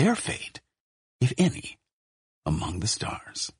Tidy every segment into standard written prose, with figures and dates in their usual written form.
their fate, if any, among the stars.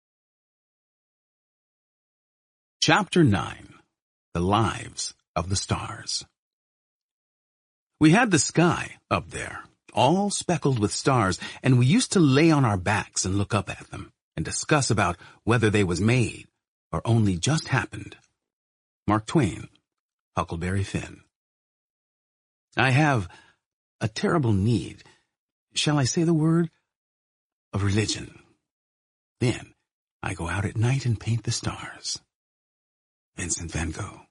Chapter 9. The Lives of the Stars. We had the sky up there, all speckled with stars, and we used to lay on our backs and look up at them and discuss about whether they was made or only just happened. Mark Twain, Huckleberry Finn. I have a terrible need, shall I say the word, of religion. Then I go out at night and paint the stars. Vincent van Gogh.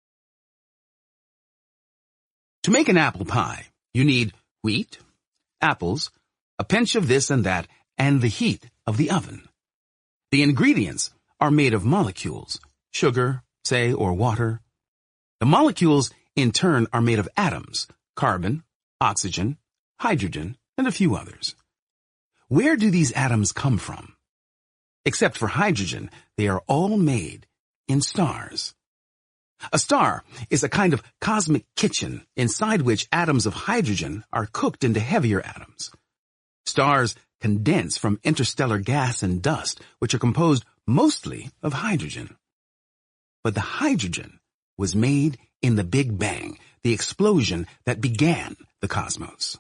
To make an apple pie, you need wheat, apples, a pinch of this and that, and the heat of the oven. The ingredients are made of molecules, sugar, say, or water. The molecules, in turn, are made of atoms, carbon, oxygen, hydrogen, and a few others. Where do these atoms come from? Except for hydrogen, they are all made in stars. A star is a kind of cosmic kitchen inside which atoms of hydrogen are cooked into heavier atoms. Stars condense from interstellar gas and dust, which are composed mostly of hydrogen. But the hydrogen was made in the Big Bang, the explosion that began the cosmos.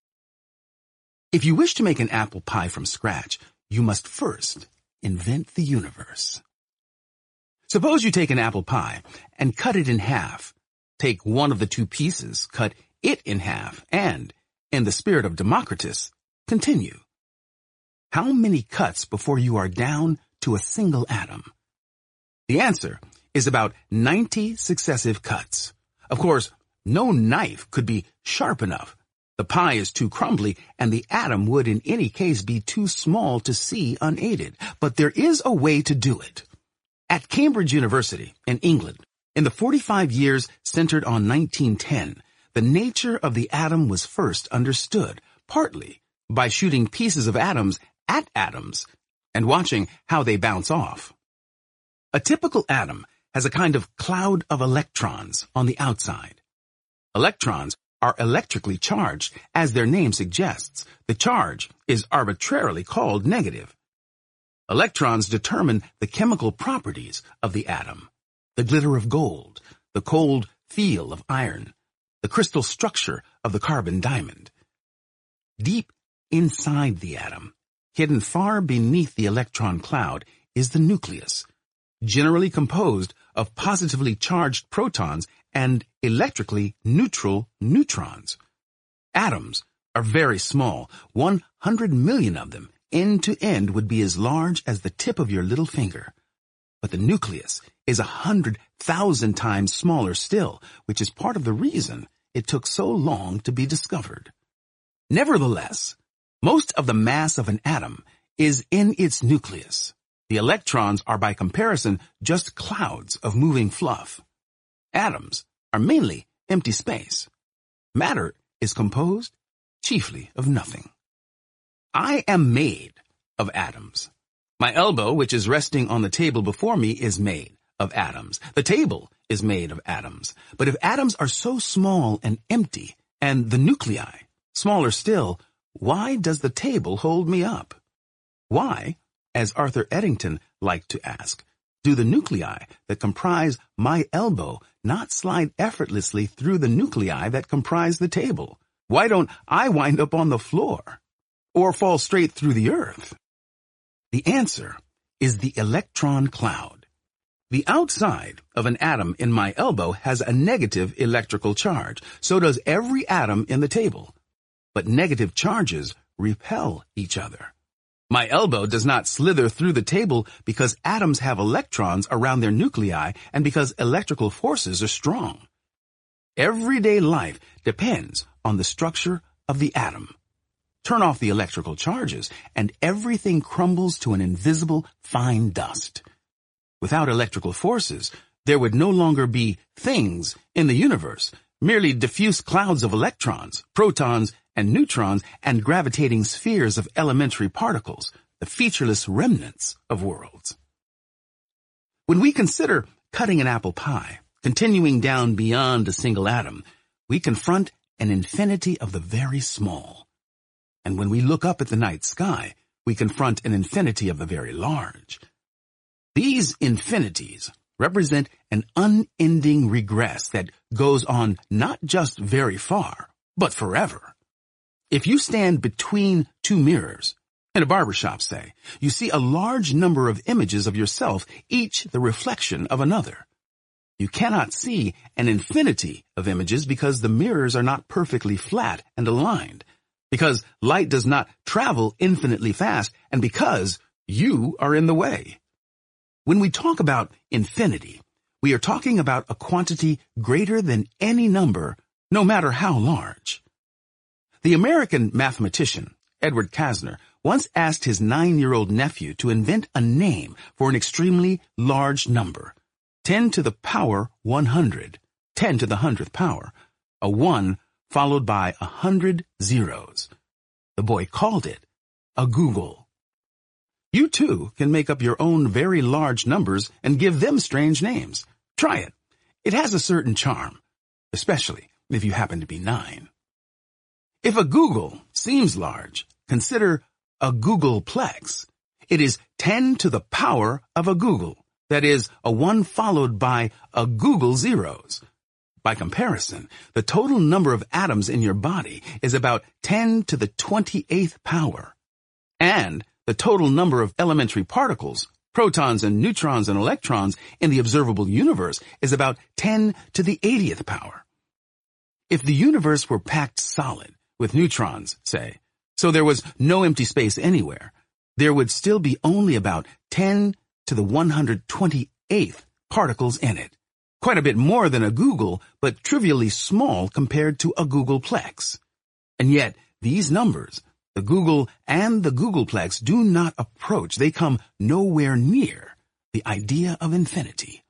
If you wish to make an apple pie from scratch, you must first invent the universe. Suppose you take an apple pie and cut it in half. Take one of the two pieces, cut it in half, and, in the spirit of Democritus, continue. How many cuts before you are down to a single atom? The answer is about 90 successive cuts. Of course, no knife could be sharp enough. The pie is too crumbly, and the atom would in any case be too small to see unaided. But there is a way to do it. At Cambridge University, in England, in the 45 years centered on 1910, the nature of the atom was first understood, partly by shooting pieces of atoms at atoms and watching how they bounce off. A typical atom has a kind of cloud of electrons on the outside. Electrons are electrically charged, as their name suggests. The charge is arbitrarily called negative. Electrons determine the chemical properties of the atom, the glitter of gold, the cold feel of iron, the crystal structure of the carbon diamond. Deep inside the atom, hidden far beneath the electron cloud, is the nucleus, generally composed of positively charged protons and electrically neutral neutrons. Atoms are very small, 100 million of them, end to end, would be as large as the tip of your little finger. But the nucleus is 100,000 times smaller still, which is part of the reason it took so long to be discovered. Nevertheless, most of the mass of an atom is in its nucleus. The electrons are by comparison just clouds of moving fluff. Atoms are mainly empty space. Matter is composed chiefly of nothing. I am made of atoms. My elbow, which is resting on the table before me, is made of atoms. The table is made of atoms. But if atoms are so small and empty, and the nuclei smaller still, why does the table hold me up? Why, as Arthur Eddington liked to ask, do the nuclei that comprise my elbow not slide effortlessly through the nuclei that comprise the table? Why don't I wind up on the floor or fall straight through the earth? The answer is the electron cloud. The outside of an atom in my elbow has a negative electrical charge. So does every atom in the table. But negative charges repel each other. My elbow does not slither through the table because atoms have electrons around their nuclei and because electrical forces are strong. Everyday life depends on the structure of the atom. Turn off the electrical charges, and everything crumbles to an invisible fine dust. Without electrical forces, there would no longer be things in the universe, merely diffuse clouds of electrons, protons, and neutrons, and gravitating spheres of elementary particles, the featureless remnants of worlds. When we consider cutting an apple pie, continuing down beyond a single atom, we confront an infinity of the very small. And when we look up at the night sky, we confront an infinity of the very large. These infinities represent an unending regress that goes on not just very far, but forever. If you stand between two mirrors, in a barbershop, say, you see a large number of images of yourself, each the reflection of another. You cannot see an infinity of images because the mirrors are not perfectly flat and aligned, because light does not travel infinitely fast, and because you are in the way. When we talk about infinity, we are talking about a quantity greater than any number, no matter how large. The American mathematician, Edward Kasner, once asked his 9-year-old nephew to invent a name for an extremely large number, 10 to the power 100, 10 to the 100th power, a 1 followed by 100 zeros. The boy called it a googol. You too can make up your own very large numbers and give them strange names. Try it. It has a certain charm, especially if you happen to be 9. If a googol seems large, consider a googolplex. It is 10 to the power of a googol, that is, a 1 followed by a googol zeros. By comparison, the total number of atoms in your body is about 10 to the 28th power. And the total number of elementary particles, protons and neutrons and electrons in the observable universe is about 10 to the 80th power. If the universe were packed solid with neutrons, say, so there was no empty space anywhere, there would still be only about 10 to the 128th particles in it. Quite a bit more than a googol, but trivially small compared to a googolplex. And yet, these numbers, the googol and the googolplex, do not approach, they come nowhere near the idea of infinity.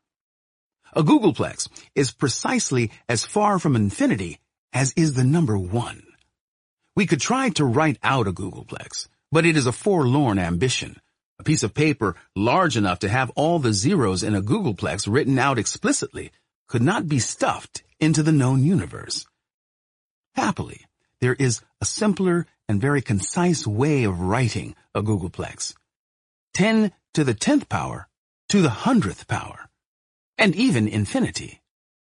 A googolplex is precisely as far from infinity as is the number 1. We could try to write out a googolplex, but it is a forlorn ambition. A piece of paper large enough to have all the zeros in a googolplex written out explicitly could not be stuffed into the known universe. Happily, there is a simpler and very concise way of writing a googolplex. 10 to the 10th power to the 100th power, and even infinity.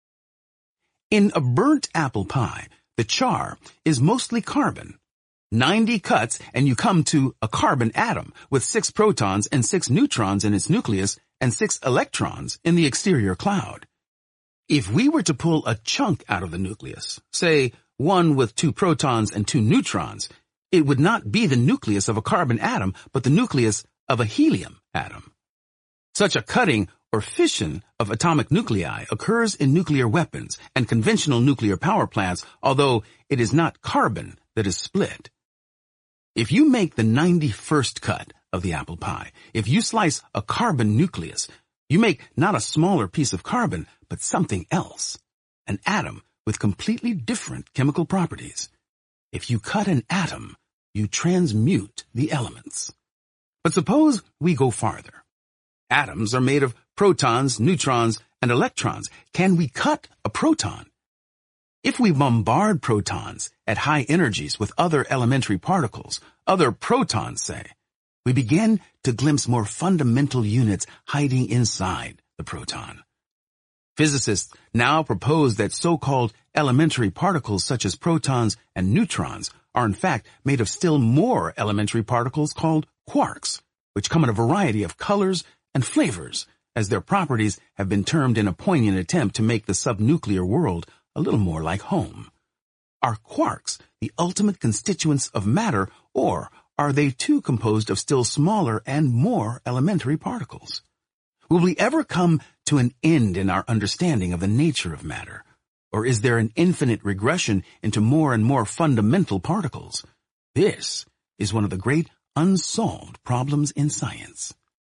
In a burnt apple pie, the char is mostly carbon. 90 cuts and you come to a carbon atom with 6 protons and 6 neutrons in its nucleus and 6 electrons in the exterior cloud. If we were to pull a chunk out of the nucleus, say one with 2 protons and 2 neutrons, it would not be the nucleus of a carbon atom, but the nucleus of a helium atom. Such a cutting or fission of atomic nuclei occurs in nuclear weapons and conventional nuclear power plants, although it is not carbon that is split. If you make the 91st cut of the apple pie, if you slice a carbon nucleus, you make not a smaller piece of carbon, but something else, an atom with completely different chemical properties. If you cut an atom, you transmute the elements. But suppose we go farther. Atoms are made of protons, neutrons, and electrons. Can we cut a proton? If we bombard protons at high energies with other elementary particles, other protons say, we begin to glimpse more fundamental units hiding inside the proton. Physicists now propose that so-called elementary particles such as protons and neutrons are in fact made of still more elementary particles called quarks, which come in a variety of colors and flavors, as their properties have been termed in a poignant attempt to make the subnuclear world a little more like home. Are quarks the ultimate constituents of matter, or are they too composed of still smaller and more elementary particles? Will we ever come to an end in our understanding of the nature of matter? Or is there an infinite regression into more and more fundamental particles? This is one of the great unsolved problems in science.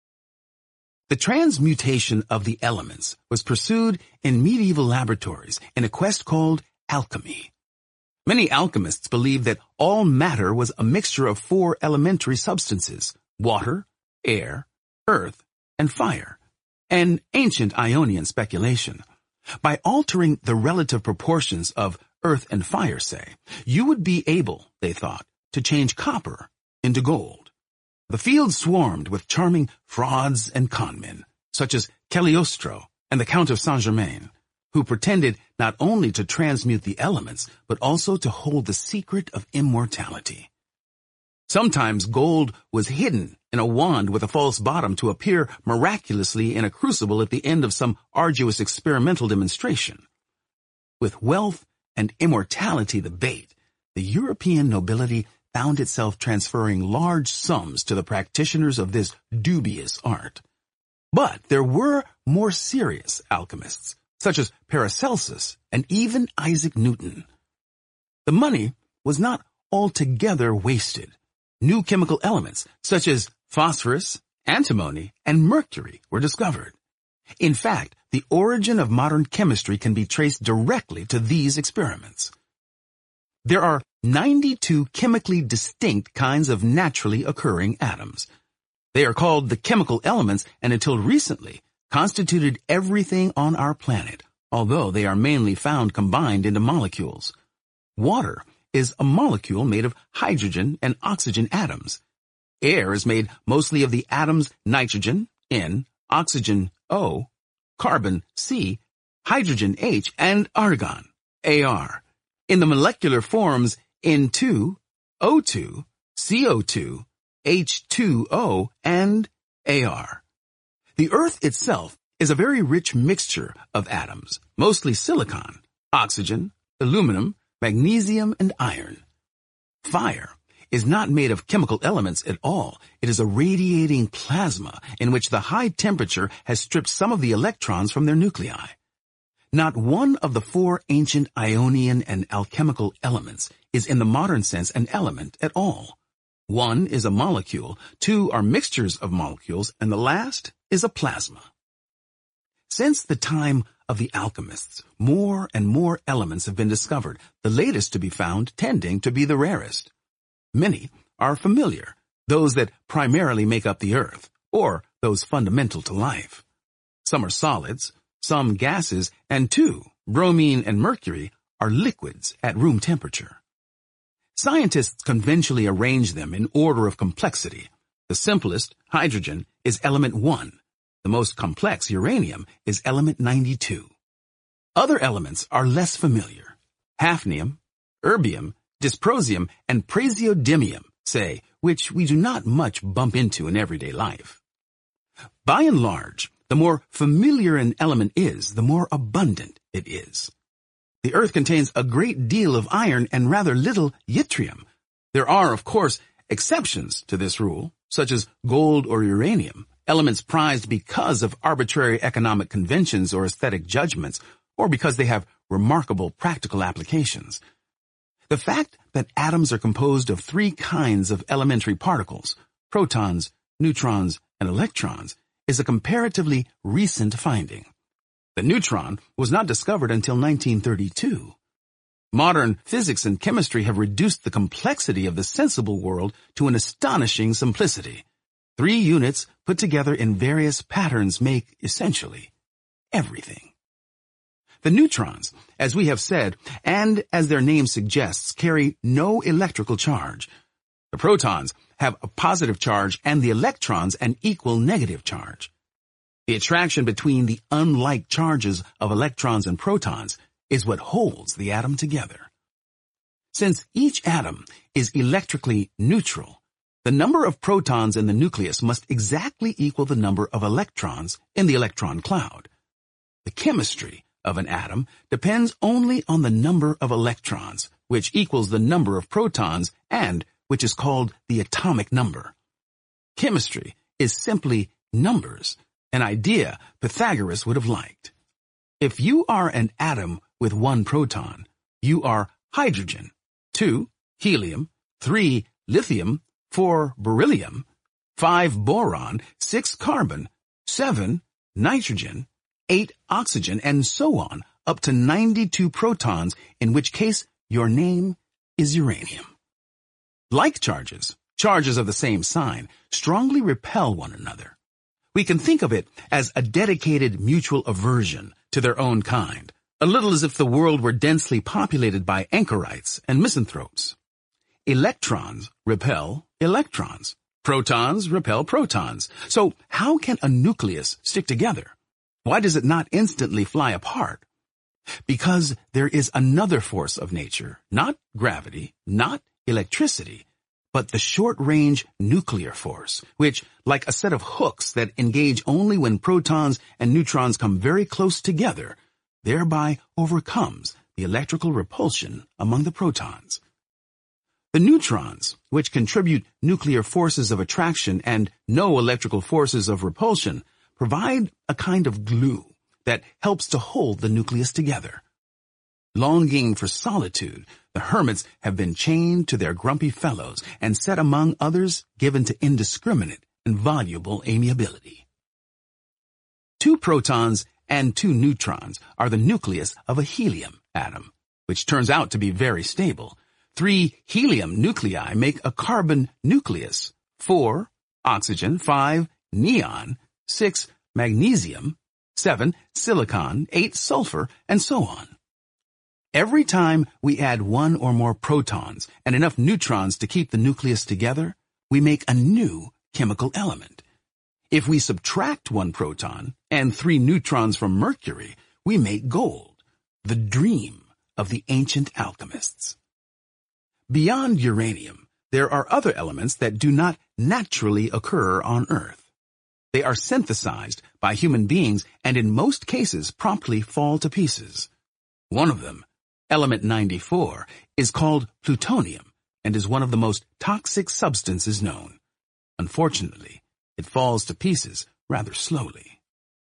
The transmutation of the elements was pursued in medieval laboratories in a quest called alchemy. Many alchemists believed that all matter was a mixture of 4 elementary substances: water, air, earth, and fire, an ancient Ionian speculation. By altering the relative proportions of earth and fire, say, you would be able, they thought, to change copper into gold. The field swarmed with charming frauds and conmen, such as Cagliostro and the Count of Saint-Germain, who pretended not only to transmute the elements, but also to hold the secret of immortality. Sometimes gold was hidden in a wand with a false bottom to appear miraculously in a crucible at the end of some arduous experimental demonstration. With wealth and immortality the bait, the European nobility found itself transferring large sums to the practitioners of this dubious art. But there were more serious alchemists, such as Paracelsus and even Isaac Newton. The money was not altogether wasted. New chemical elements, such as phosphorus, antimony, and mercury, were discovered. In fact, the origin of modern chemistry can be traced directly to these experiments. There are 92 chemically distinct kinds of naturally occurring atoms. They are called the chemical elements and until recently constituted everything on our planet, although they are mainly found combined into molecules. Water is a molecule made of hydrogen and oxygen atoms. Air is made mostly of the atoms nitrogen, N, oxygen, O, carbon, C, hydrogen, H, and argon, Ar. In the molecular forms N2, O2, CO2, H2O, and Ar. The Earth itself is a very rich mixture of atoms, mostly silicon, oxygen, aluminum, magnesium, and iron. Fire is not made of chemical elements at all. It is a radiating plasma in which the high temperature has stripped some of the electrons from their nuclei. Not one of the four ancient Ionian and alchemical elements is in the modern sense an element at all. One is a molecule, two are mixtures of molecules, and the last is a plasma. Since the time of the alchemists, more and more elements have been discovered, the latest to be found tending to be the rarest. Many are familiar, those that primarily make up the earth, or those fundamental to life. Some are solids, some gases, and two, bromine and mercury, are liquids at room temperature. Scientists conventionally arrange them in order of complexity. The simplest, hydrogen, is element 1. The most complex, uranium, is element 92. Other elements are less familiar. Hafnium, erbium, dysprosium, and praseodymium, say, which we do not much bump into in everyday life. By and large, the more familiar an element is, the more abundant it is. The Earth contains a great deal of iron and rather little yttrium. There are, of course, exceptions to this rule, such as gold or uranium, elements prized because of arbitrary economic conventions or aesthetic judgments, or because they have remarkable practical applications. The fact that atoms are composed of three kinds of elementary particles, protons, neutrons, and electrons, is a comparatively recent finding. The neutron was not discovered until 1932. Modern physics and chemistry have reduced the complexity of the sensible world to an astonishing simplicity. 3 units put together in various patterns make, essentially, everything. The neutrons, as we have said, and as their name suggests, carry no electrical charge. The protons have a positive charge and the electrons an equal negative charge. The attraction between the unlike charges of electrons and protons is what holds the atom together. Since each atom is electrically neutral, the number of protons in the nucleus must exactly equal the number of electrons in the electron cloud. The chemistry of an atom depends only on the number of electrons, which equals the number of protons and which is called the atomic number. Chemistry is simply numbers, an idea Pythagoras would have liked. If you are an atom with 1 proton, you are hydrogen, 2 helium, 3 lithium, 4 beryllium, 5 boron, 6 carbon, 7 nitrogen, 8 oxygen, and so on, up to 92 protons, in which case your name is uranium. Like charges, charges of the same sign, strongly repel one another. We can think of it as a dedicated mutual aversion to their own kind, a little as if the world were densely populated by anchorites and misanthropes. electrons repel electrons. Protons repel protons. So how can a nucleus stick together? Why does it not instantly fly apart? Because there is another force of nature, not gravity, not electricity, but the short-range nuclear force, which, like a set of hooks that engage only when protons and neutrons come very close together, thereby overcomes the electrical repulsion among the protons. The neutrons, which contribute nuclear forces of attraction and no electrical forces of repulsion, provide a kind of glue that helps to hold the nucleus together. Longing for solitude, the hermits have been chained to their grumpy fellows and set among others given to indiscriminate and voluble amiability. 2 protons and 2 neutrons are the nucleus of a helium atom, which turns out to be very stable. 3 helium nuclei make a carbon nucleus, 4 oxygen, 5 neon, 6 magnesium, 7 silicon, 8 sulfur, and so on. Every time we add 1 or more protons and enough neutrons to keep the nucleus together, we make a new chemical element. If we subtract 1 proton and 3 neutrons from mercury, we make gold, the dream of the ancient alchemists. Beyond uranium, there are other elements that do not naturally occur on Earth. They are synthesized by human beings and in most cases promptly fall to pieces. One of them, element 94, is called plutonium and is one of the most toxic substances known. Unfortunately, it falls to pieces rather slowly.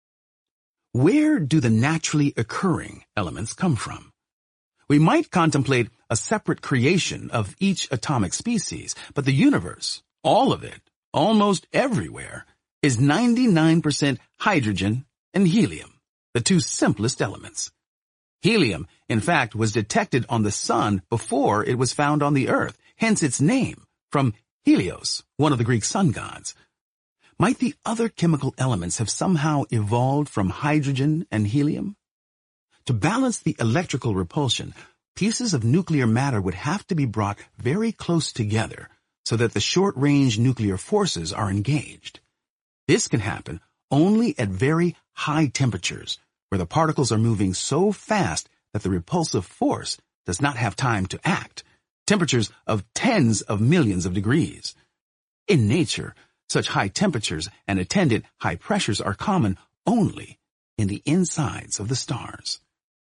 Where do the naturally occurring elements come from? We might contemplate a separate creation of each atomic species, but the universe, all of it, almost everywhere, is 99% hydrogen and helium, the 2 simplest elements. Helium, in fact, was detected on the sun before it was found on the earth, hence its name, from Helios, one of the Greek sun gods. Might the other chemical elements have somehow evolved from hydrogen and helium? To balance the electrical repulsion, pieces of nuclear matter would have to be brought very close together so that the short-range nuclear forces are engaged. This can happen only at very high temperatures, where the particles are moving so fast that the repulsive force does not have time to act, temperatures of tens of millions of degrees. In nature, such high temperatures and attendant high pressures are common only in the insides of the stars.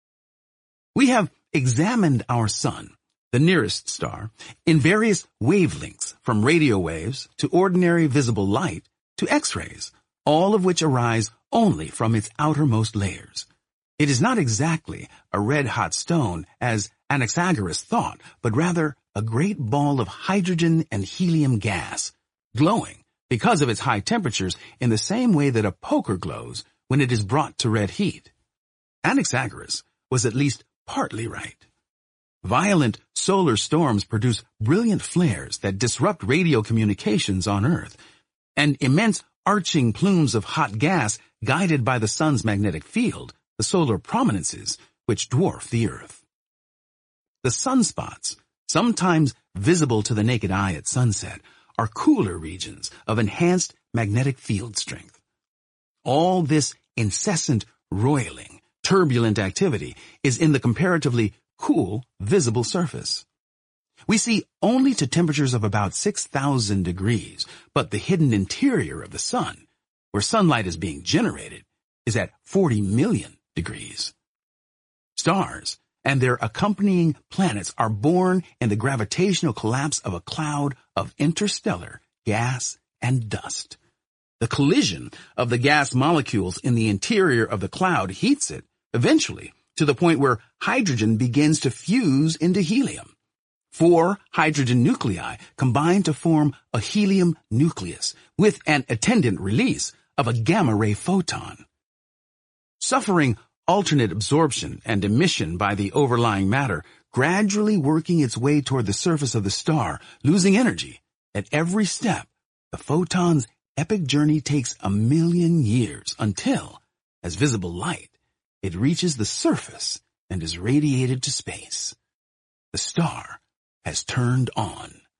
We have examined our sun, the nearest star, in various wavelengths, from radio waves to ordinary visible light to X-rays, all of which arise only from its outermost layers. It is not exactly a red-hot stone, as Anaxagoras thought, but rather a great ball of hydrogen and helium gas, glowing because of its high temperatures in the same way that a poker glows when it is brought to red heat. Anaxagoras was at least partly right. Violent solar storms produce brilliant flares that disrupt radio communications on Earth, and immense arching plumes of hot gas guided by the sun's magnetic field, the solar prominences, which dwarf the Earth. The sunspots, sometimes visible to the naked eye at sunset, are cooler regions of enhanced magnetic field strength. All this incessant roiling, turbulent activity is in the comparatively cool, visible surface. We see only to temperatures of about 6,000 degrees, but the hidden interior of the sun, where sunlight is being generated, is at 40 million degrees. Stars and their accompanying planets are born in the gravitational collapse of a cloud of interstellar gas and dust. The collision of the gas molecules in the interior of the cloud heats it, eventually, to the point where hydrogen begins to fuse into helium. 4 hydrogen nuclei combine to form a helium nucleus with an attendant release of a gamma-ray photon. Suffering alternate absorption and emission by the overlying matter, gradually working its way toward the surface of the star, losing energy, at every step, the photon's epic journey takes 1,000,000 years until, as visible light, it reaches the surface and is radiated to space. The star has turned on.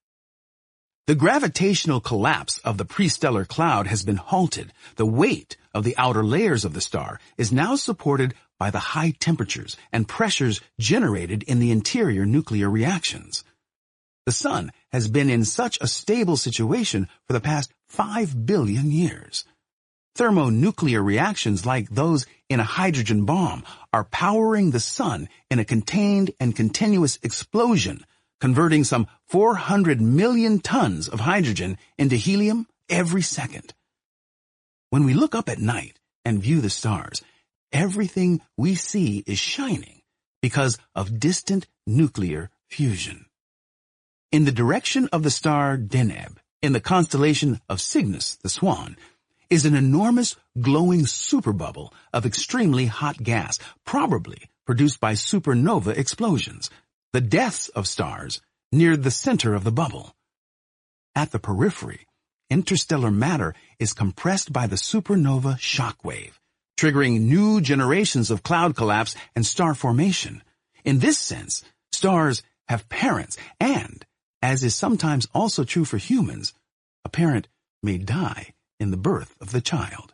The gravitational collapse of the prestellar cloud has been halted. The weight of the outer layers of the star is now supported by the high temperatures and pressures generated in the interior nuclear reactions. The sun has been in such a stable situation for the past 5 billion years. Thermonuclear reactions like those in a hydrogen bomb are powering the sun in a contained and continuous explosion, converting some 400 million tons of hydrogen into helium every second. When we look up at night and view the stars, everything we see is shining because of distant nuclear fusion. In the direction of the star Deneb, in the constellation of Cygnus, the Swan, is an enormous glowing superbubble of extremely hot gas, probably produced by supernova explosions, the deaths of stars near the center of the bubble. At the periphery, interstellar matter is compressed by the supernova shockwave, triggering new generations of cloud collapse and star formation. In this sense, stars have parents, and, as is sometimes also true for humans, a parent may die in the birth of the child.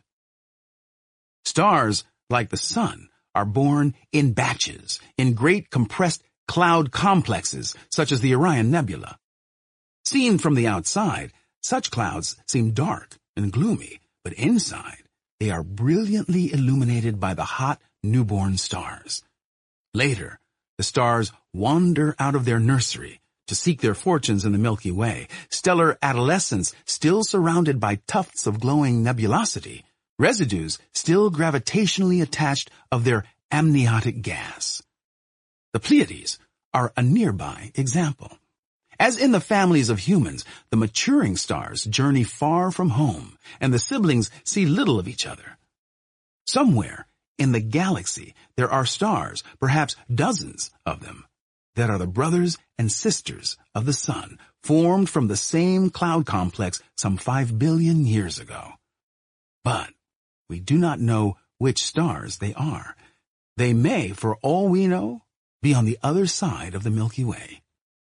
Stars, like the sun, are born in batches, in great compressed cloud complexes, such as the Orion Nebula. Seen from the outside, such clouds seem dark and gloomy, but inside, they are brilliantly illuminated by the hot newborn stars. Later, the stars wander out of their nursery to seek their fortunes in the Milky Way, stellar adolescents still surrounded by tufts of glowing nebulosity, residues still gravitationally attached of their amniotic gas. The Pleiades are a nearby example. As in the families of humans, the maturing stars journey far from home, and the siblings see little of each other. Somewhere in the galaxy, there are stars, perhaps dozens of them, that are the brothers and sisters of the sun, formed from the same cloud complex some 5 billion years ago. But we do not know which stars they are. They may, for all we know, be on the other side of the Milky Way.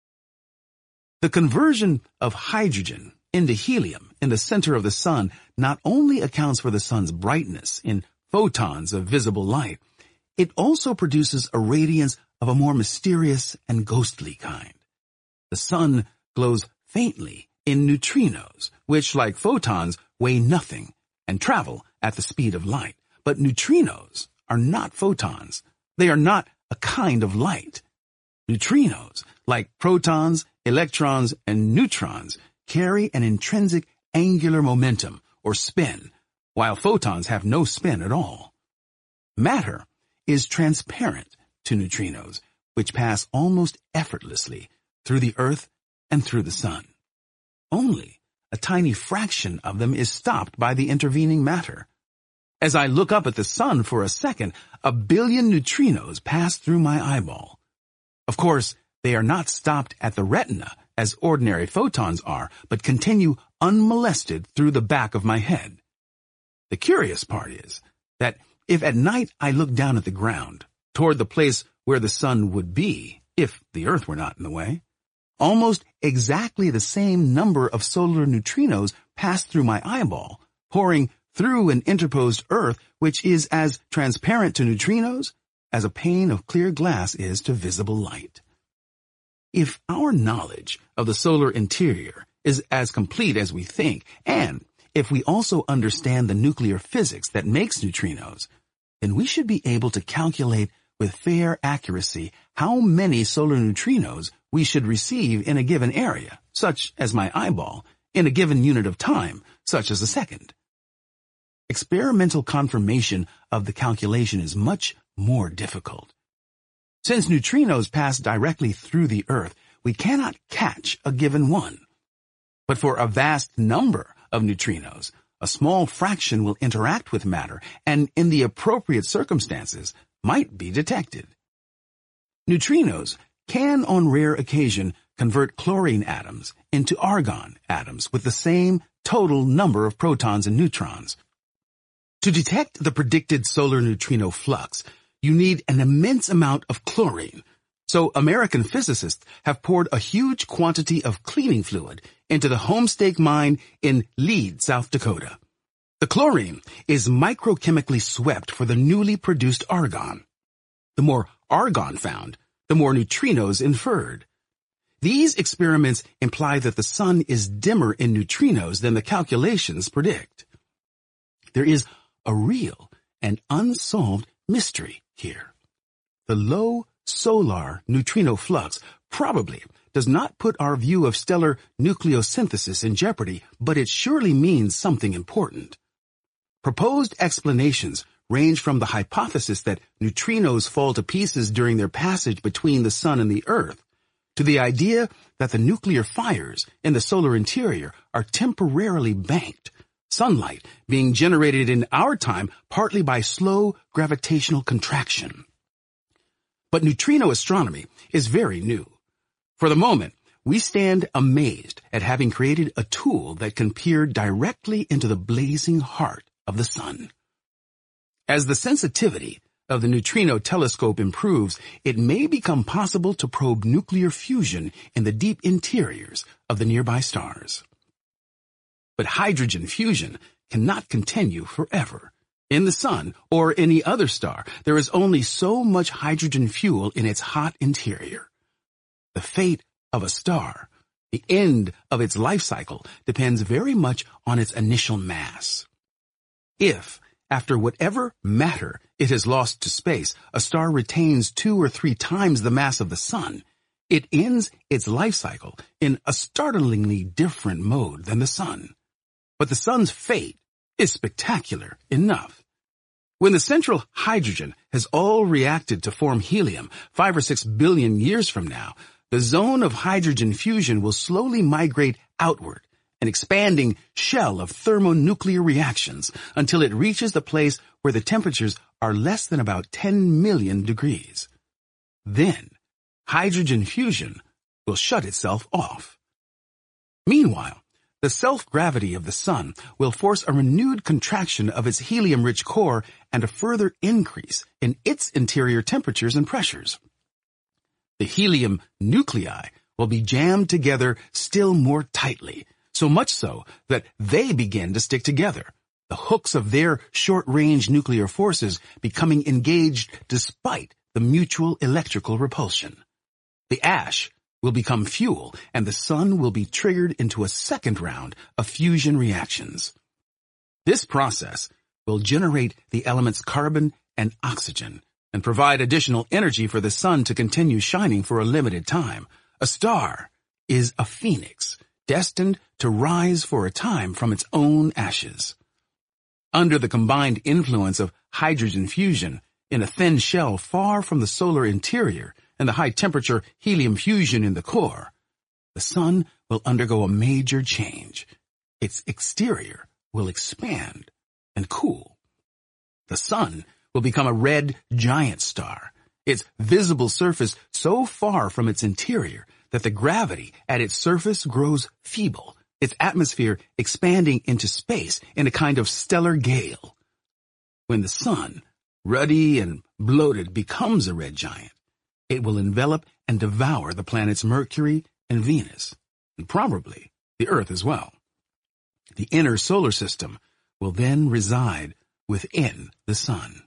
The conversion of hydrogen into helium in the center of the sun not only accounts for the sun's brightness in photons of visible light, it also produces a radiance of a more mysterious and ghostly kind. The sun glows faintly in neutrinos, which, like photons, weigh nothing and travel at the speed of light. But neutrinos are not photons. They are not a kind of light. Neutrinos, like protons, electrons, and neutrons, carry an intrinsic angular momentum, or spin, while photons have no spin at all. Matter is transparent to neutrinos, which pass almost effortlessly through the Earth and through the sun. Only a tiny fraction of them is stopped by the intervening matter. As I look up at the sun for a second, 1 billion neutrinos pass through my eyeball. Of course, they are not stopped at the retina, as ordinary photons are, but continue unmolested through the back of my head. The curious part is that if at night I look down at the ground, toward the place where the sun would be, if the Earth were not in the way, almost exactly the same number of solar neutrinos pass through my eyeball, pouring through an interposed Earth which is as transparent to neutrinos as a pane of clear glass is to visible light. If our knowledge of the solar interior is as complete as we think, and if we also understand the nuclear physics that makes neutrinos, then we should be able to calculate with fair accuracy how many solar neutrinos we should receive in a given area, such as my eyeball, in a given unit of time, such as a second. Experimental confirmation of the calculation is much more difficult. Since neutrinos pass directly through the Earth, we cannot catch a given one. But for a vast number of neutrinos, a small fraction will interact with matter and, in the appropriate circumstances, might be detected. Neutrinos can, on rare occasion, convert chlorine atoms into argon atoms with the same total number of protons and neutrons. To detect the predicted solar neutrino flux, you need an immense amount of chlorine. So American physicists have poured a huge quantity of cleaning fluid into the Homestake mine in Lead, South Dakota. The chlorine is microchemically swept for the newly produced argon. The more argon found, the more neutrinos inferred. These experiments imply that the sun is dimmer in neutrinos than the calculations predict. There is a real and unsolved mystery here. The low solar neutrino flux probably does not put our view of stellar nucleosynthesis in jeopardy, but it surely means something important. Proposed explanations range from the hypothesis that neutrinos fall to pieces during their passage between the sun and the earth, to the idea that the nuclear fires in the solar interior are temporarily banked, sunlight being generated in our time partly by slow gravitational contraction. But neutrino astronomy is very new. For the moment, we stand amazed at having created a tool that can peer directly into the blazing heart of the sun. As the sensitivity of the neutrino telescope improves, it may become possible to probe nuclear fusion in the deep interiors of the nearby stars. But hydrogen fusion cannot continue forever. In the sun or any other star, there is only so much hydrogen fuel in its hot interior. The fate of a star, the end of its life cycle, depends very much on its initial mass. If, after whatever matter it has lost to space, a star retains 2 or 3 times the mass of the sun, it ends its life cycle in a startlingly different mode than the sun. But the sun's fate is spectacular enough. When the central hydrogen has all reacted to form helium 5 or 6 billion years from now, the zone of hydrogen fusion will slowly migrate outward, an expanding shell of thermonuclear reactions, until it reaches the place where the temperatures are less than about 10 million degrees. Then, hydrogen fusion will shut itself off. Meanwhile, the self-gravity of the sun will force a renewed contraction of its helium-rich core and a further increase in its interior temperatures and pressures. The helium nuclei will be jammed together still more tightly, so much so that they begin to stick together, the hooks of their short-range nuclear forces becoming engaged despite the mutual electrical repulsion. The ash will become fuel, and the sun will be triggered into a second round of fusion reactions. This process will generate the elements carbon and oxygen and provide additional energy for the sun to continue shining for a limited time. A star is a phoenix, destined to rise for a time from its own ashes. Under the combined influence of hydrogen fusion in a thin shell far from the solar interior and the high-temperature helium fusion in the core, the sun will undergo a major change. Its exterior will expand and cool. The sun will become a red giant star, its visible surface so far from its interior that the gravity at its surface grows feeble, its atmosphere expanding into space in a kind of stellar gale. When the sun, ruddy and bloated, becomes a red giant, it will envelop and devour the planets Mercury and Venus, and probably the Earth as well. The inner solar system will then reside within the sun.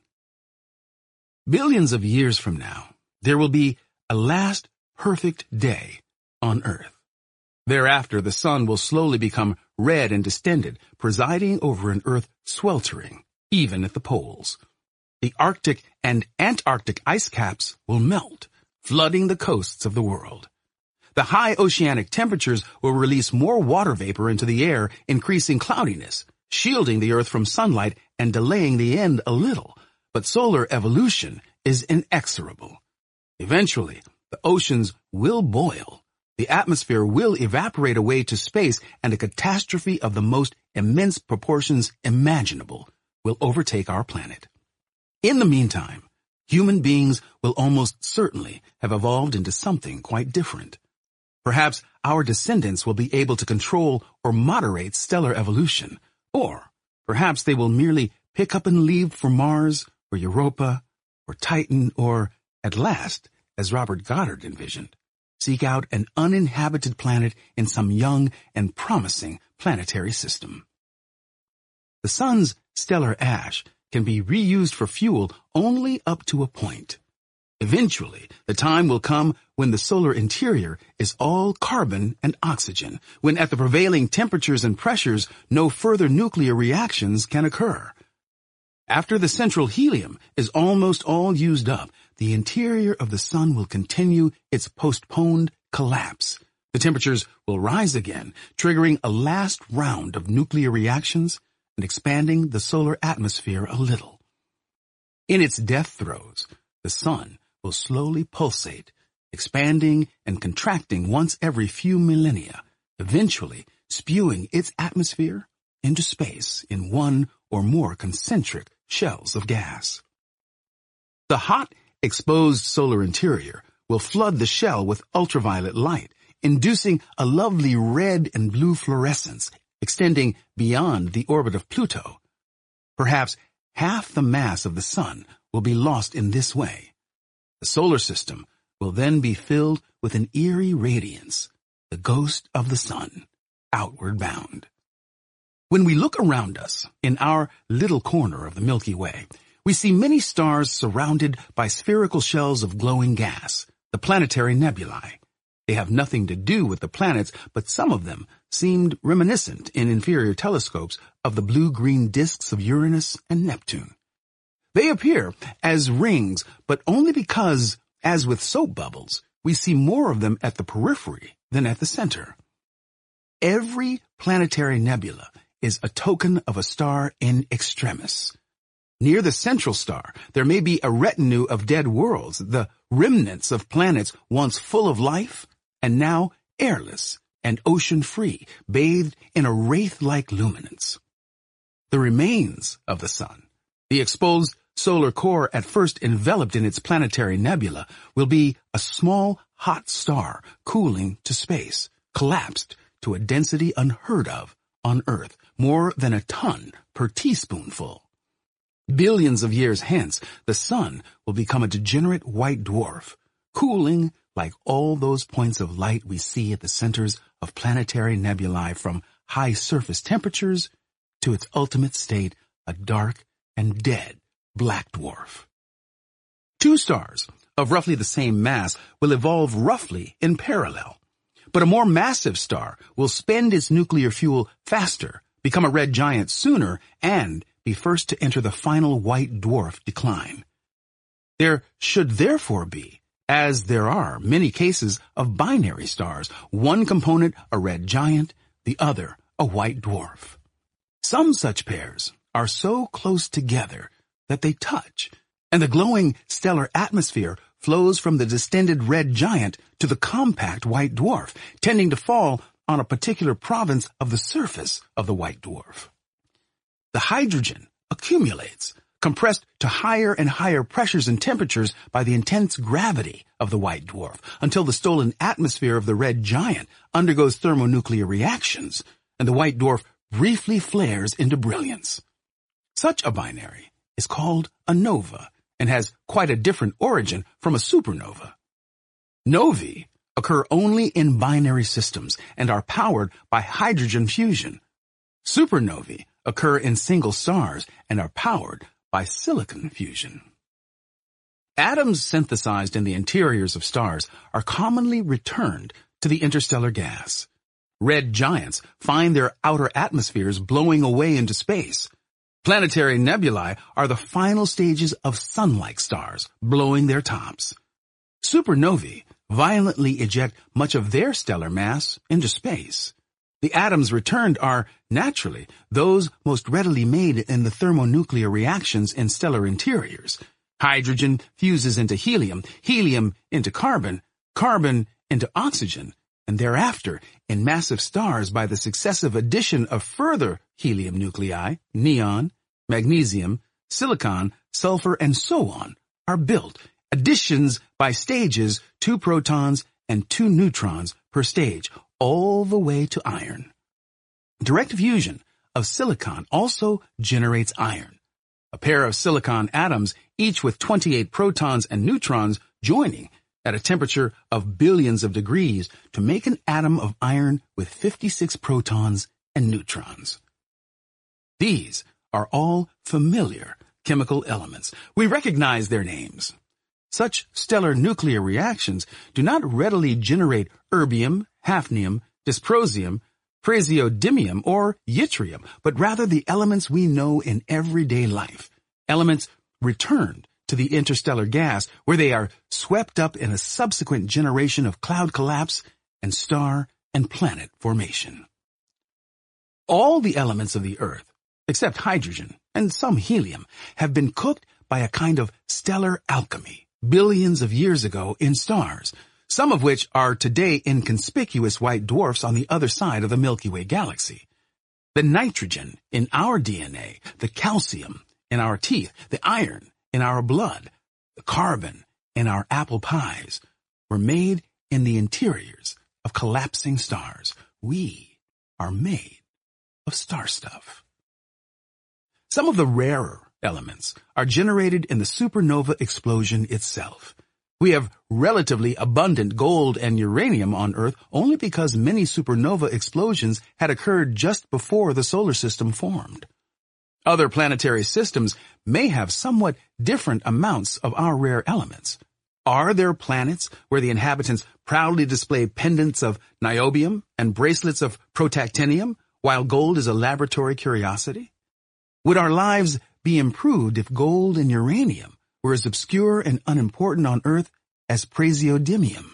Billions of years from now, there will be a last perfect day on Earth. Thereafter, the sun will slowly become red and distended, presiding over an Earth sweltering, even at the poles. The Arctic and Antarctic ice caps will melt, flooding the coasts of the world. The high oceanic temperatures will release more water vapor into the air, increasing cloudiness, shielding the Earth from sunlight and delaying the end a little. But solar evolution is inexorable. Eventually, the oceans will boil, the atmosphere will evaporate away to space, and a catastrophe of the most immense proportions imaginable will overtake our planet. In the meantime, human beings will almost certainly have evolved into something quite different. Perhaps our descendants will be able to control or moderate stellar evolution, or perhaps they will merely pick up and leave for Mars or Europa or Titan or, at last, as Robert Goddard envisioned, seek out an uninhabited planet in some young and promising planetary system. The sun's stellar ash can be reused for fuel only up to a point. Eventually, the time will come when the solar interior is all carbon and oxygen, when at the prevailing temperatures and pressures, no further nuclear reactions can occur. After the central helium is almost all used up, the interior of the sun will continue its postponed collapse. The temperatures will rise again, triggering a last round of nuclear reactions and expanding the solar atmosphere a little. In its death throes, the sun will slowly pulsate, expanding and contracting once every few millennia, eventually spewing its atmosphere into space in one or more concentric shells of gas. The hot, exposed solar interior will flood the shell with ultraviolet light, inducing a lovely red and blue fluorescence extending beyond the orbit of Pluto. Perhaps half the mass of the sun will be lost in this way. The solar system will then be filled with an eerie radiance, the ghost of the sun, outward bound. When we look around us in our little corner of the Milky Way, we see many stars surrounded by spherical shells of glowing gas, the planetary nebulae. They have nothing to do with the planets, but some of them seemed reminiscent in inferior telescopes of the blue-green disks of Uranus and Neptune. They appear as rings, but only because, as with soap bubbles, we see more of them at the periphery than at the center. Every planetary nebula is a token of a star in extremis. Near the central star, there may be a retinue of dead worlds, the remnants of planets once full of life and now airless and ocean-free, bathed in a wraith-like luminance. The remains of the sun, the exposed solar core at first enveloped in its planetary nebula, will be a small, hot star cooling to space, collapsed to a density unheard of on Earth, more than a ton per teaspoonful. Billions of years hence, the sun will become a degenerate white dwarf, cooling like all those points of light we see at the centers of planetary nebulae, from high surface temperatures to its ultimate state, a dark and dead black dwarf. Two stars of roughly the same mass will evolve roughly in parallel, but a more massive star will spend its nuclear fuel faster, become a red giant sooner, and be first to enter the final white dwarf decline. There should therefore be, as there are many cases of binary stars, one component a red giant, the other a white dwarf. Some such pairs are so close together that they touch, and the glowing stellar atmosphere flows from the distended red giant to the compact white dwarf, tending to fall on a particular province of the surface of the white dwarf. The hydrogen accumulates, compressed to higher and higher pressures and temperatures by the intense gravity of the white dwarf, until the stolen atmosphere of the red giant undergoes thermonuclear reactions, and the white dwarf briefly flares into brilliance. Such a binary is called a nova, and has quite a different origin from a supernova. Novae occur only in binary systems and are powered by hydrogen fusion. Supernovae occur in single stars and are powered by silicon fusion. Atoms synthesized in the interiors of stars are commonly returned to the interstellar gas. Red giants find their outer atmospheres blowing away into space. Planetary nebulae are the final stages of sun-like stars, blowing their tops. Supernovae violently eject much of their stellar mass into space. The atoms returned are, naturally, those most readily made in the thermonuclear reactions in stellar interiors. Hydrogen fuses into helium, helium into carbon, carbon into oxygen, and thereafter, in massive stars by the successive addition of further helium nuclei, neon, magnesium, silicon, sulfur, and so on, are built, additions by stages, 2 protons and 2 neutrons per stage, all the way to iron. Direct fusion of silicon also generates iron. A pair of silicon atoms, each with 28 protons and neutrons joining, at a temperature of billions of degrees to make an atom of iron with 56 protons and neutrons. These are all familiar chemical elements. We recognize their names. Such stellar nuclear reactions do not readily generate erbium, hafnium, dysprosium, praseodymium, or yttrium, but rather the elements we know in everyday life, elements returned to the interstellar gas where they are swept up in a subsequent generation of cloud collapse and star and planet formation. All the elements of the Earth, except hydrogen and some helium, have been cooked by a kind of stellar alchemy billions of years ago in stars, some of which are today inconspicuous white dwarfs on the other side of the Milky Way galaxy. The nitrogen in our DNA, the calcium in our teeth, the iron in our blood, the carbon in our apple pies, were made in the interiors of collapsing stars. We are made of star stuff. Some of the rarer elements are generated in the supernova explosion itself. We have relatively abundant gold and uranium on Earth only because many supernova explosions had occurred just before the solar system formed. Other planetary systems may have somewhat different amounts of our rare elements. Are there planets where the inhabitants proudly display pendants of niobium and bracelets of protactinium, while gold is a laboratory curiosity? Would our lives be improved if gold and uranium were as obscure and unimportant on Earth as praseodymium?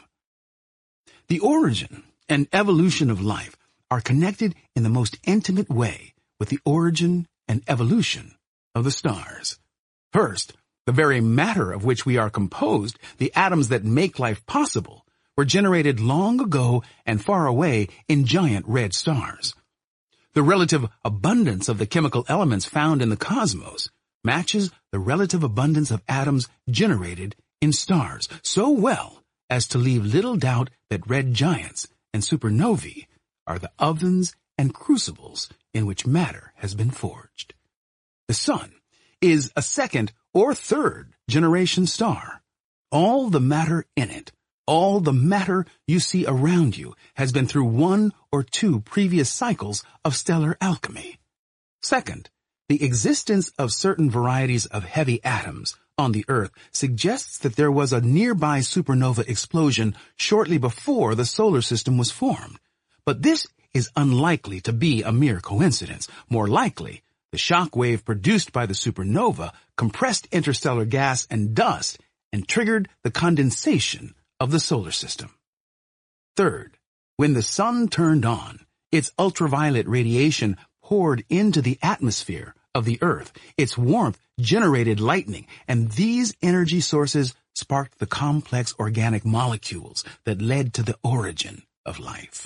The origin and evolution of life are connected in the most intimate way with the origin and evolution of the stars. First, the very matter of which we are composed, the atoms that make life possible, were generated long ago and far away in giant red stars. The relative abundance of the chemical elements found in the cosmos matches the relative abundance of atoms generated in stars so well as to leave little doubt that red giants and supernovae are the ovens and crucibles in which matter has been forged. The sun is a second or third generation star. All the matter in it, all the matter you see around you, has been through one or two previous cycles of stellar alchemy. Second, the existence of certain varieties of heavy atoms on the Earth suggests that there was a nearby supernova explosion shortly before the solar system was formed. But this is unlikely to be a mere coincidence. More likely, the shock wave produced by the supernova compressed interstellar gas and dust and triggered the condensation of the solar system. Third, when the sun turned on, its ultraviolet radiation poured into the atmosphere of the Earth. Its warmth generated lightning, and these energy sources sparked the complex organic molecules that led to the origin of life.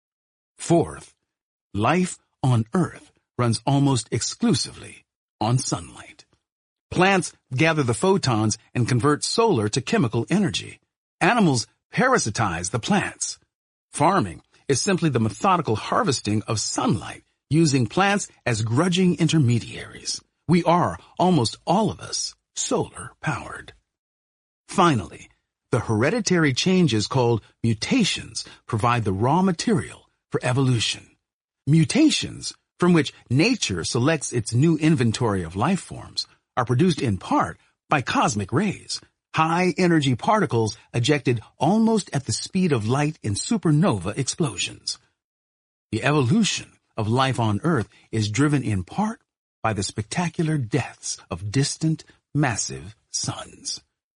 Fourth, life on Earth runs almost exclusively on sunlight. Plants gather the photons and convert solar to chemical energy. Animals parasitize the plants. Farming is simply the methodical harvesting of sunlight, using plants as grudging intermediaries. We are, almost all of us, solar-powered. Finally, the hereditary changes called mutations provide the raw material for evolution. Mutations, from which nature selects its new inventory of life forms, are produced in part by cosmic rays, high-energy particles ejected almost at the speed of light in supernova explosions. The evolution of life on Earth is driven in part by the spectacular deaths of distant, massive suns.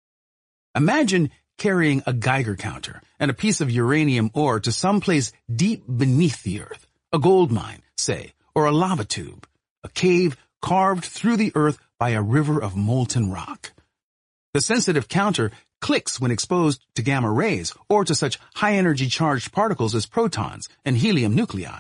Imagine carrying a Geiger counter and a piece of uranium ore to some place deep beneath the Earth, a gold mine, say, or a lava tube, a cave carved through the Earth by a river of molten rock. The sensitive counter clicks when exposed to gamma rays or to such high-energy charged particles as protons and helium nuclei.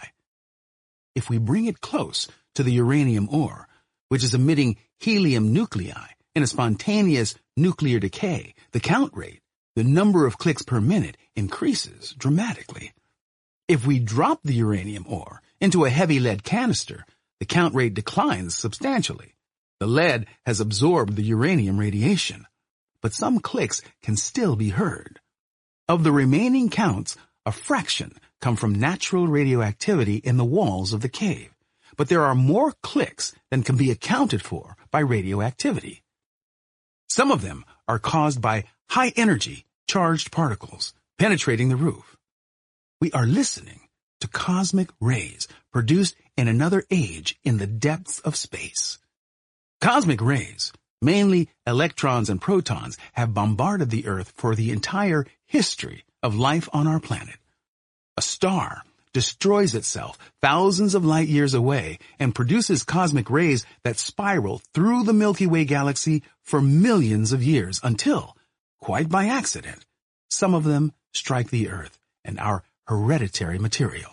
If we bring it close to the uranium ore, which is emitting helium nuclei in a spontaneous nuclear decay, the count rate, the number of clicks per minute, increases dramatically. If we drop the uranium ore into a heavy lead canister, the count rate declines substantially. The lead has absorbed the uranium radiation, but some clicks can still be heard. Of the remaining counts, a fraction come from natural radioactivity in the walls of the cave, but there are more clicks than can be accounted for by radioactivity. Some of them are caused by high-energy, charged particles penetrating the roof. We are listening to cosmic rays produced in another age in the depths of space. Cosmic rays, mainly electrons and protons, have bombarded the Earth for the entire history of life on our planet. A star destroys itself thousands of light years away and produces cosmic rays that spiral through the Milky Way galaxy for millions of years until, quite by accident, some of them strike the Earth and our hereditary material.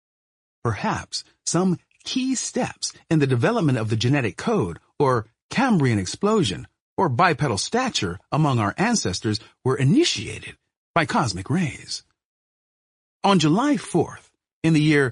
Perhaps some key steps in the development of the genetic code, or Cambrian explosion, or bipedal stature among our ancestors were initiated by cosmic rays. On July 4th, in the year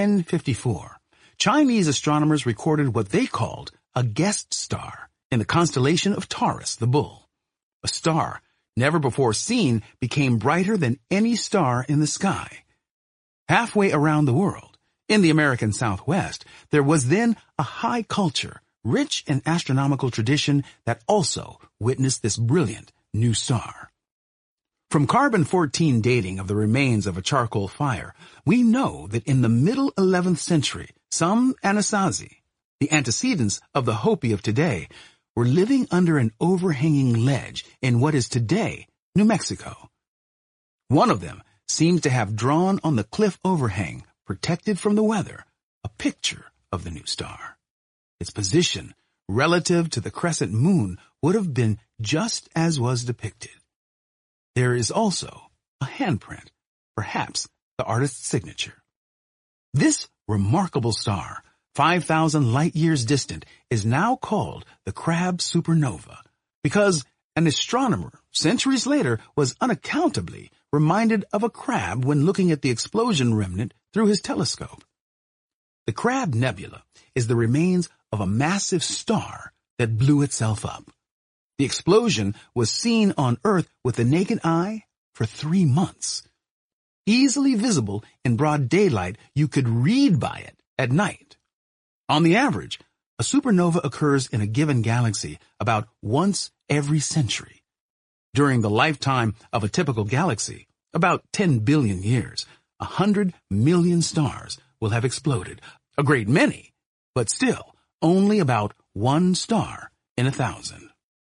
1054, Chinese astronomers recorded what they called a guest star in the constellation of Taurus, the Bull. A star never before seen became brighter than any star in the sky. Halfway around the world, in the American Southwest, there was then a high culture, rich in astronomical tradition that also witnessed this brilliant new star. From carbon-14 dating of the remains of a charcoal fire, we know that in the middle 11th century, some Anasazi, the antecedents of the Hopi of today, were living under an overhanging ledge in what is today New Mexico. One of them seems to have drawn on the cliff overhang, protected from the weather, a picture of the new star. Its position relative to the crescent moon would have been just as was depicted. There is also a handprint, perhaps the artist's signature. This remarkable star, 5,000 light-years distant, is now called the Crab supernova because an astronomer centuries later was unaccountably reminded of a crab when looking at the explosion remnant through his telescope. The Crab Nebula is the remains of a massive star that blew itself up. The explosion was seen on Earth with the naked eye for 3 months. Easily visible in broad daylight, you could read by it at night. On the average, a supernova occurs in a given galaxy about once every century. During the lifetime of a typical galaxy, about 10 billion years, 100 million stars will have exploded. A great many, but still only about one star in 1,000.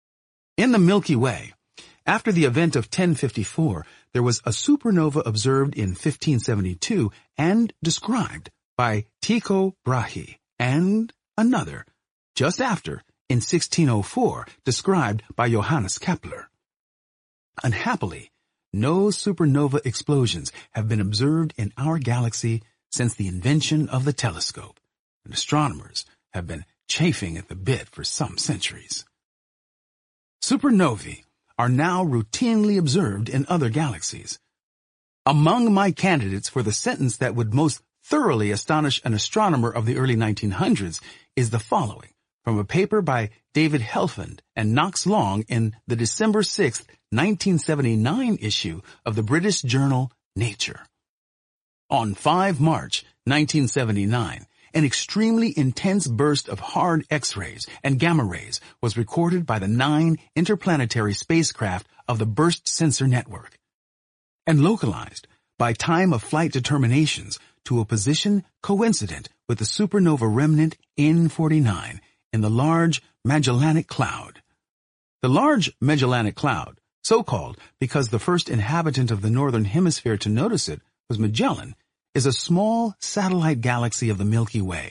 In the Milky Way, after the event of 1054, there was a supernova observed in 1572 and described by Tycho Brahe, and another, just after, in 1604, described by Johannes Kepler. Unhappily, no supernova explosions have been observed in our galaxy since the invention of the telescope, and astronomers have been chafing at the bit for some centuries. Supernovae are now routinely observed in other galaxies. Among my candidates for the sentence that would most thoroughly astonish an astronomer of the early 1900s is the following, from a paper by David Helfand and Knox Long in the December 6, 1979 issue of the British journal Nature. On 5 March 1979, an extremely intense burst of hard X-rays and gamma rays was recorded by the 9 interplanetary spacecraft of the Burst Sensor Network, and localized by time of flight determinations to a position coincident with the supernova remnant N49 in the Large Magellanic Cloud. The Large Magellanic Cloud, so called because the first inhabitant of the northern hemisphere to notice it was Magellan, is a small satellite galaxy of the Milky Way,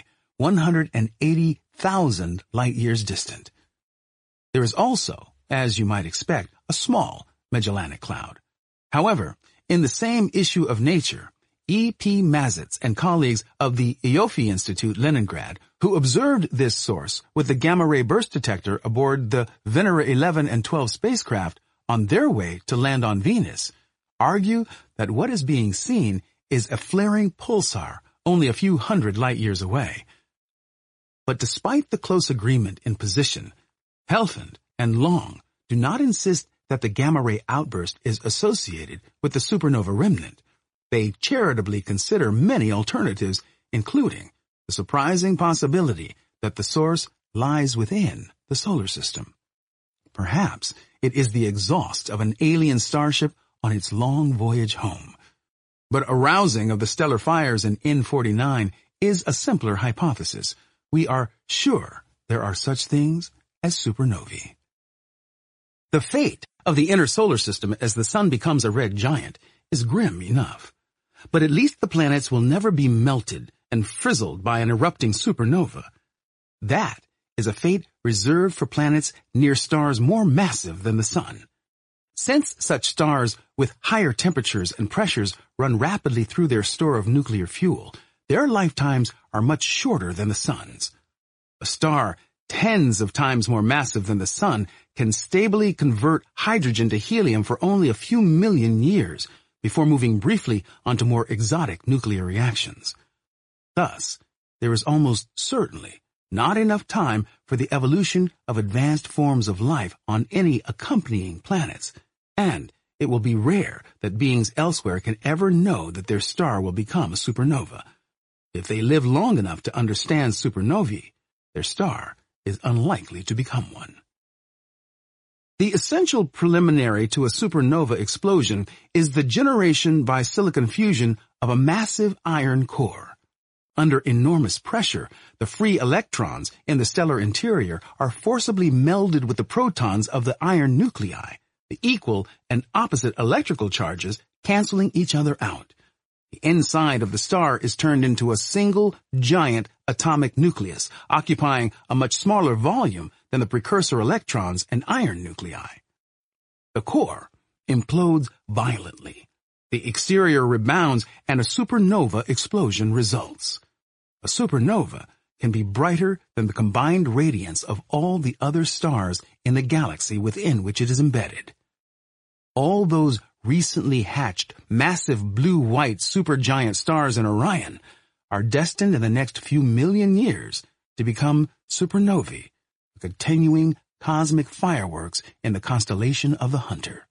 180,000 light-years distant. There is also, as you might expect, a small Magellanic Cloud. However, in the same issue of Nature, E.P. Mazets and colleagues of the Ioffe Institute, Leningrad, who observed this source with the gamma-ray burst detector aboard the Venera 11 and 12 spacecraft on their way to land on Venus, argue that what is being seen is a flaring pulsar only a few hundred light-years away. But despite the close agreement in position, Helfand and Long do not insist that the gamma-ray outburst is associated with the supernova remnant, they charitably consider many alternatives, including the surprising possibility that the source lies within the solar system. Perhaps it is the exhaust of an alien starship on its long voyage home. But arousing of the stellar fires in N49 is a simpler hypothesis. We are sure there are such things as supernovae. The fate of the inner solar system as the sun becomes a red giant is grim enough. But at least the planets will never be melted and frizzled by an erupting supernova. That is a fate reserved for planets near stars more massive than the sun. Since such stars with higher temperatures and pressures run rapidly through their store of nuclear fuel, their lifetimes are much shorter than the sun's. A star tens of times more massive than the sun can stably convert hydrogen to helium for only a few million years before moving briefly onto more exotic nuclear reactions. Thus, there is almost certainly not enough time for the evolution of advanced forms of life on any accompanying planets, and it will be rare that beings elsewhere can ever know that their star will become a supernova. If they live long enough to understand supernovae, their star is unlikely to become one. The essential preliminary to a supernova explosion is the generation by silicon fusion of a massive iron core. Under enormous pressure, the free electrons in the stellar interior are forcibly melded with the protons of the iron nuclei, the equal and opposite electrical charges canceling each other out. The inside of the star is turned into a single giant atomic nucleus, occupying a much smaller volume than the precursor electrons and iron nuclei. The core implodes violently. The exterior rebounds and a supernova explosion results. A supernova can be brighter than the combined radiance of all the other stars in the galaxy within which it is embedded. All those recently hatched massive blue-white supergiant stars in Orion are destined in the next few million years to become supernovae, continuing cosmic fireworks in the constellation of the Hunter.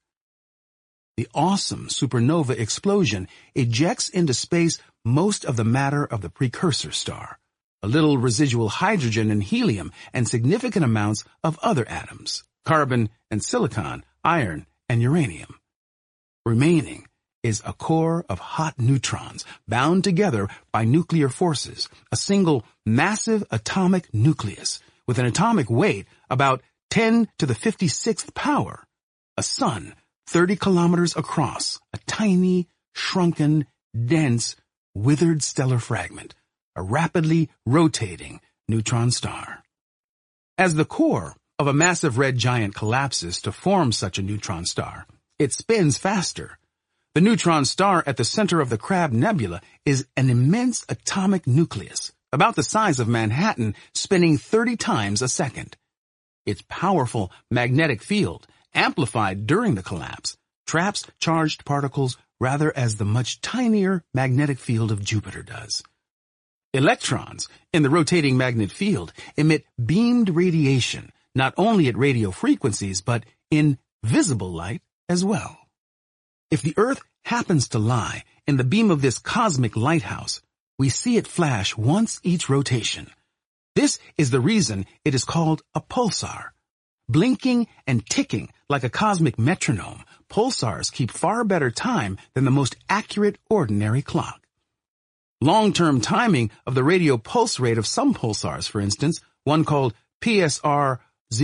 The awesome supernova explosion ejects into space most of the matter of the precursor star, a little residual hydrogen and helium, and significant amounts of other atoms, carbon and silicon, iron and uranium. Remaining is a core of hot neutrons bound together by nuclear forces, a single massive atomic nucleus with an atomic weight about 10 to the 56th power, a sun 30 kilometers across, a tiny, shrunken, dense, withered stellar fragment, a rapidly rotating neutron star. As the core of a massive red giant collapses to form such a neutron star, it spins faster. The neutron star at the center of the Crab Nebula is an immense atomic nucleus, about the size of Manhattan, spinning 30 times a second. Its powerful magnetic field, amplified during the collapse, traps charged particles rather as the much tinier magnetic field of Jupiter does. Electrons in the rotating magnet field emit beamed radiation, not only at radio frequencies, but in visible light as well. If the Earth happens to lie in the beam of this cosmic lighthouse, we see it flash once each rotation. This is the reason it is called a pulsar. Blinking and ticking like a cosmic metronome, pulsars keep far better time than the most accurate ordinary clock. Long-term timing of the radio pulse rate of some pulsars, for instance, one called PSR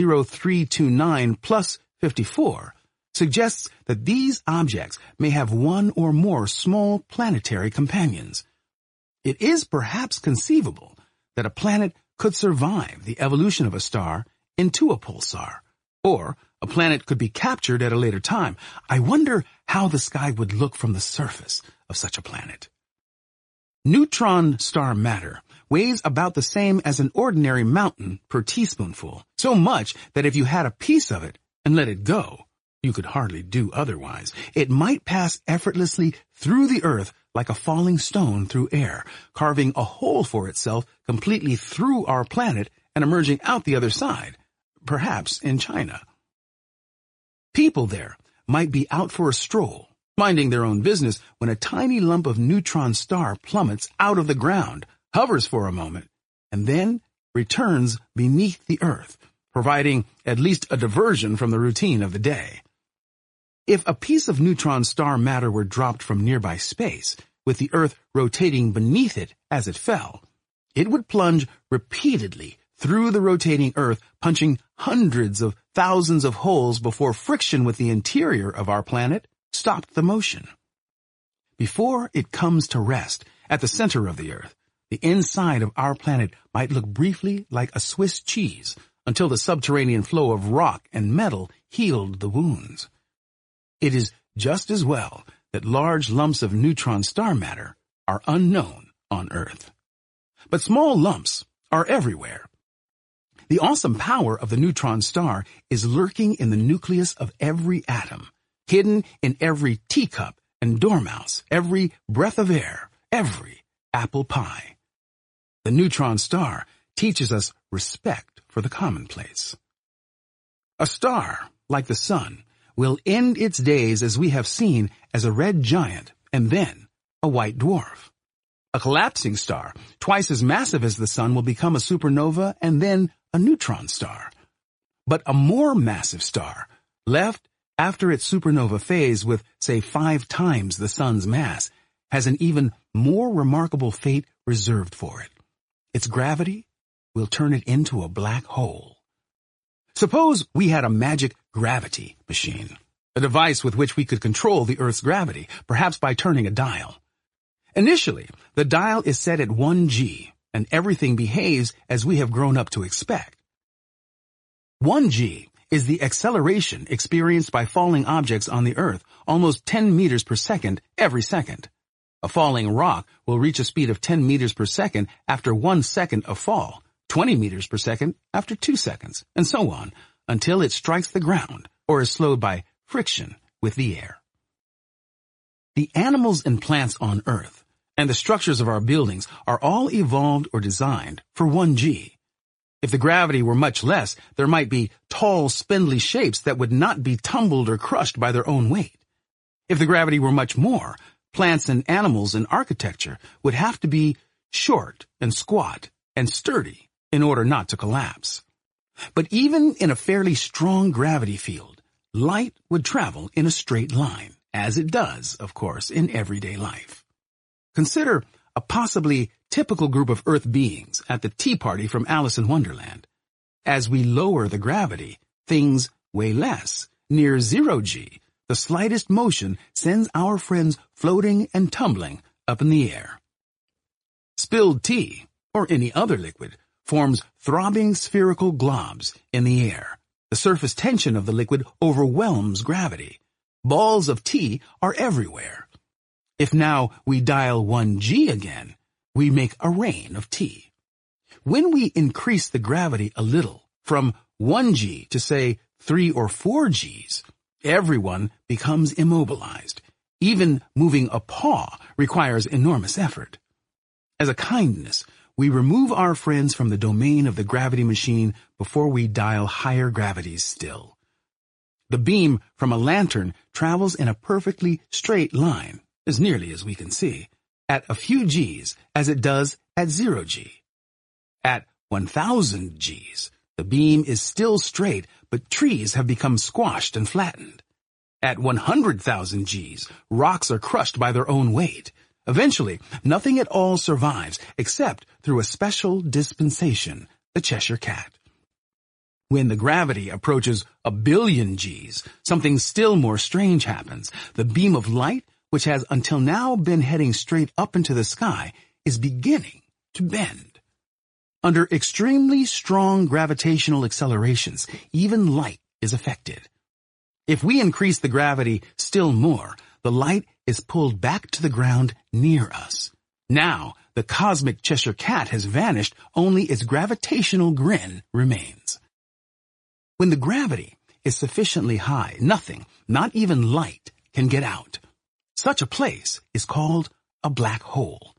0329 plus 54, suggests that these objects may have one or more small planetary companions. It is perhaps conceivable that a planet could survive the evolution of a star into a pulsar, or a planet could be captured at a later time. I wonder how the sky would look from the surface of such a planet. Neutron star matter weighs about the same as an ordinary mountain per teaspoonful, so much that if you had a piece of it and let it go, you could hardly do otherwise. It might pass effortlessly through the Earth like a falling stone through air, carving a hole for itself completely through our planet and emerging out the other side, perhaps in China. People there might be out for a stroll, minding their own business, when a tiny lump of neutron star plummets out of the ground, hovers for a moment, and then returns beneath the Earth, providing at least a diversion from the routine of the day. If a piece of neutron star matter were dropped from nearby space, with the Earth rotating beneath it as it fell, it would plunge repeatedly through the rotating Earth, punching hundreds of thousands of holes before friction with the interior of our planet stopped the motion. Before it comes to rest at the center of the Earth, the inside of our planet might look briefly like a Swiss cheese until the subterranean flow of rock and metal healed the wounds. It is just as well that large lumps of neutron star matter are unknown on Earth. But small lumps are everywhere. The awesome power of the neutron star is lurking in the nucleus of every atom, hidden in every teacup and dormouse, every breath of air, every apple pie. The neutron star teaches us respect for the commonplace. A star, like the sun, will end its days, as we have seen, as a red giant and then a white dwarf. A collapsing star, twice as massive as the sun, will become a supernova and then a neutron star. But a more massive star, left after its supernova phase with, say, 5 times the sun's mass, has an even more remarkable fate reserved for it. Its gravity will turn it into a black hole. Suppose we had a magic gravity machine, a device with which we could control the Earth's gravity, perhaps by turning a dial. Initially, the dial is set at 1g, and everything behaves as we have grown up to expect. 1g is the acceleration experienced by falling objects on the Earth, almost 10 meters per second every second. A falling rock will reach a speed of 10 meters per second after 1 second of fall, 20 meters per second after 2 seconds, and so on, until it strikes the ground or is slowed by friction with the air. The animals and plants on Earth and the structures of our buildings are all evolved or designed for 1g. If the gravity were much less, there might be tall, spindly shapes that would not be tumbled or crushed by their own weight. If the gravity were much more, plants and animals in architecture would have to be short and squat and sturdy in order not to collapse. But even in a fairly strong gravity field, light would travel in a straight line, as it does, of course, in everyday life. Consider a possibly typical group of Earth beings at the tea party from Alice in Wonderland. As we lower the gravity, things weigh less. Near 0g, the slightest motion sends our friends floating and tumbling up in the air. Spilled tea, or any other liquid, forms throbbing spherical globs in the air. The surface tension of the liquid overwhelms gravity. Balls of tea are everywhere. If now we dial 1g again, we make a rain of tea. When we increase the gravity a little, from 1g to, say, 3 or 4 g's, everyone becomes immobilized. Even moving a paw requires enormous effort. As a kindness, we remove our friends from the domain of the gravity machine before we dial higher gravities still. The beam from a lantern travels in a perfectly straight line, as nearly as we can see, at a few g's as it does at 0g. At 1,000 g's, the beam is still straight, but trees have become squashed and flattened. At 100,000 g's, rocks are crushed by their own weight. Eventually, nothing at all survives except through a special dispensation, the Cheshire Cat. When the gravity approaches 1 billion g's, something still more strange happens. The beam of light, which has until now been heading straight up into the sky, is beginning to bend. Under extremely strong gravitational accelerations, even light is affected. If we increase the gravity still more, the light is pulled back to the ground near us. Now, the cosmic Cheshire Cat has vanished, only its gravitational grin remains. When the gravity is sufficiently high, nothing, not even light, can get out. Such a place is called a black hole.